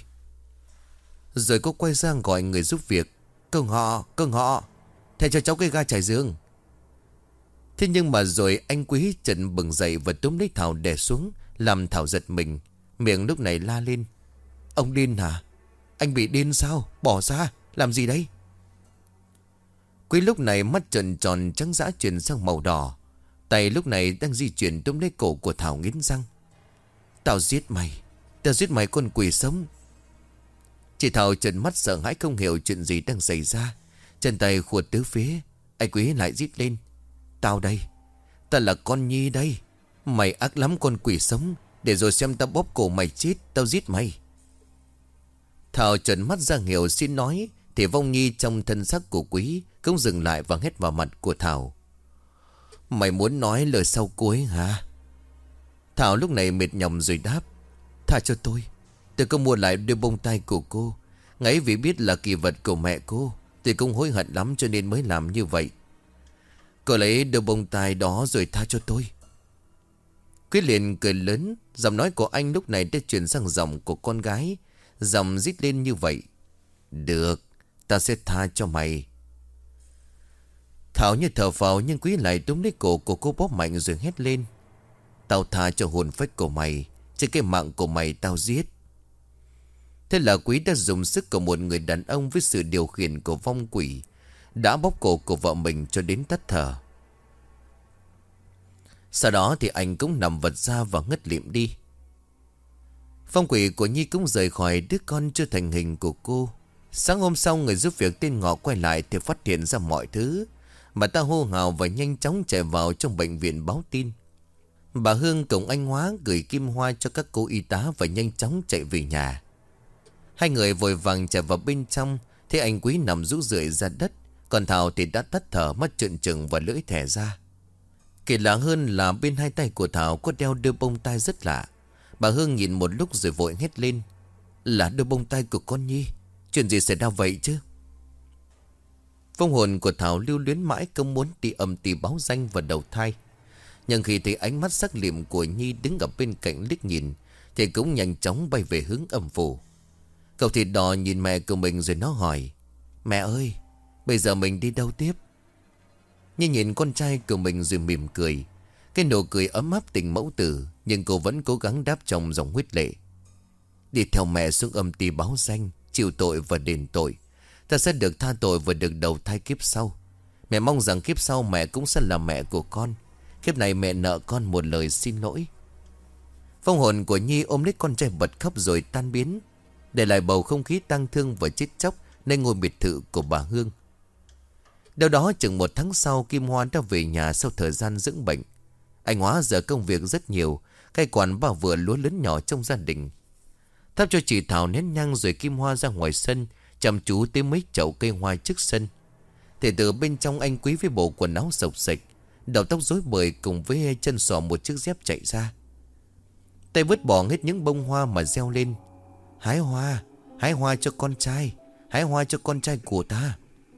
Rồi cô quay sang gọi người giúp việc: Cưng họ, cưng họ, thay cho cháu cái ga trải giường. Thế nhưng mà rồi anh Quý chợt bừng dậy và túm lấy Thảo đè xuống, làm Thảo giật mình. Miệng lúc này la lên: Ông điên hả? Anh bị điên sao? Bỏ ra, làm gì đây? Quý lúc này mắt trợn tròn trắng dã chuyển sang màu đỏ. Tay lúc này đang di chuyển túm lấy cổ của Thảo nghiến răng: Tao giết mày, tao giết mày con quỷ sống. Chị Thảo trợn mắt sợ hãi không hiểu chuyện gì đang xảy ra. Chân tay khua tứ phía. Anh Quý lại rít lên: Tao đây, tao là con Nhi đây. Mày ác lắm con quỷ sống. Để rồi xem tao bóp cổ mày chết, tao giết mày. Thảo trợn mắt ra hiệu xin nói, thì vong Nhi trong thân xác của Quý cũng dừng lại và hét vào mặt của Thảo: Mày muốn nói lời sau cuối hả? Thảo lúc này mệt nhọc rồi đáp: Tha cho tôi. Tôi có mua lại đôi bông tai của cô. Ngay vì biết là kỳ vật của mẹ cô, tôi cũng hối hận lắm cho nên mới làm như vậy. Cô lấy đôi bông tai đó rồi tha cho tôi. Quý liền cười lớn. Giọng nói của anh lúc này đã chuyển sang giọng của con gái. Giọng rít lên như vậy: Được, ta sẽ tha cho mày. Thảo như thở phào, nhưng Quý lại túm lấy cổ của cô bóp mạnh rồi hét lên: Tao tha cho hồn phách của mày, chứ cái mạng của mày tao giết. Thế là Quý đã dùng sức của một người đàn ông với sự điều khiển của vong quỷ, đã bóp cổ của vợ mình cho đến tắt thở. Sau đó thì anh cũng nằm vật ra và ngất lịm đi. Vong quỷ của Nhi cũng rời khỏi đứa con chưa thành hình của cô. Sáng hôm sau, người giúp việc tên Ngọ quay lại thì phát hiện ra mọi thứ. Bà ta hô hào và nhanh chóng chạy vào trong bệnh viện báo tin. Bà Hương cùng anh Hóa gửi kim hoa cho các cô y tá và nhanh chóng chạy về nhà. Hai người vội vàng chạy vào bên trong. Thấy anh Quý nằm rũ rượi ra đất, còn Thảo thì đã tắt thở, mắt trợn trừng và lưỡi thẻ ra. Kỳ lạ hơn là bên hai tay của Thảo có đeo đôi bông tai rất lạ. Bà Hương nhìn một lúc rồi vội hét lên: Là đôi bông tai của con Nhi. Chuyện gì xảy ra vậy chứ? Vong hồn của Thảo lưu luyến mãi không muốn đi âm ti báo danh và đầu thai. Nhưng khi thấy ánh mắt sắc lịm của Nhi đứng ở bên cạnh liếc nhìn, thì cũng nhanh chóng bay về hướng âm phủ. Cậu thịt đỏ nhìn mẹ của mình rồi nó hỏi: Mẹ ơi, bây giờ mình đi đâu tiếp? Nhi nhìn con trai của mình rồi mỉm cười. Cái nụ cười ấm áp tình mẫu tử. Nhưng cô vẫn cố gắng đáp trong dòng huyết lệ: Đi theo mẹ xuống âm ti báo danh, chịu tội và đền tội. Ta sẽ được tha tội và được đầu thai kiếp sau. Mẹ mong rằng kiếp sau mẹ cũng sẽ là mẹ của con. Kiếp này mẹ nợ con một lời xin lỗi. Vong hồn của Nhi ôm lấy con trai bật khóc rồi tan biến, để lại bầu không khí tang thương và chết chóc nơi ngôi biệt thự của bà Hương. Đâu đó chừng một tháng sau, Kim Hoa đã về nhà sau thời gian dưỡng bệnh. Anh Hóa giờ công việc rất nhiều, cai quản bao vừa lúa lớn nhỏ trong gia đình. Thắp cho chị Thảo nén nhang rồi Kim Hoa ra ngoài sân, chăm chú tới mấy chậu cây hoa trước sân. Thì từ bên trong anh Quý với bộ quần áo sộc sạch, đầu tóc rối bời cùng với chân sò một chiếc dép chạy ra. Tay vứt bỏ hết những bông hoa mà reo lên: Hái hoa, hái hoa cho con trai, hái hoa cho con trai của ta.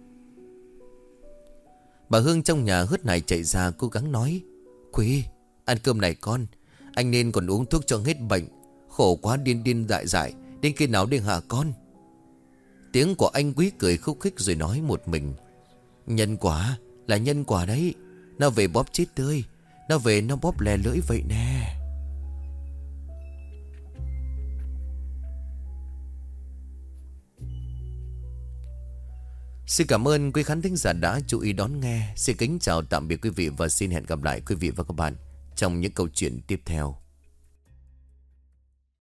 Bà Hương trong nhà hớt hải chạy ra cố gắng nói: Quý, ăn cơm này con. Anh nên còn uống thuốc cho hết bệnh. Khổ quá điên điên dại dại, đến khi nào để hả con? Tiếng của anh Quý cười khúc khích rồi nói một mình: Nhân quả, là nhân quả đấy. Nó về bóp chết tươi, nó về nó bóp lè lưỡi vậy nè. Xin cảm ơn quý khán thính giả đã chú ý đón nghe. Xin kính chào tạm biệt quý vị và xin hẹn gặp lại quý vị và các bạn trong những câu chuyện tiếp theo.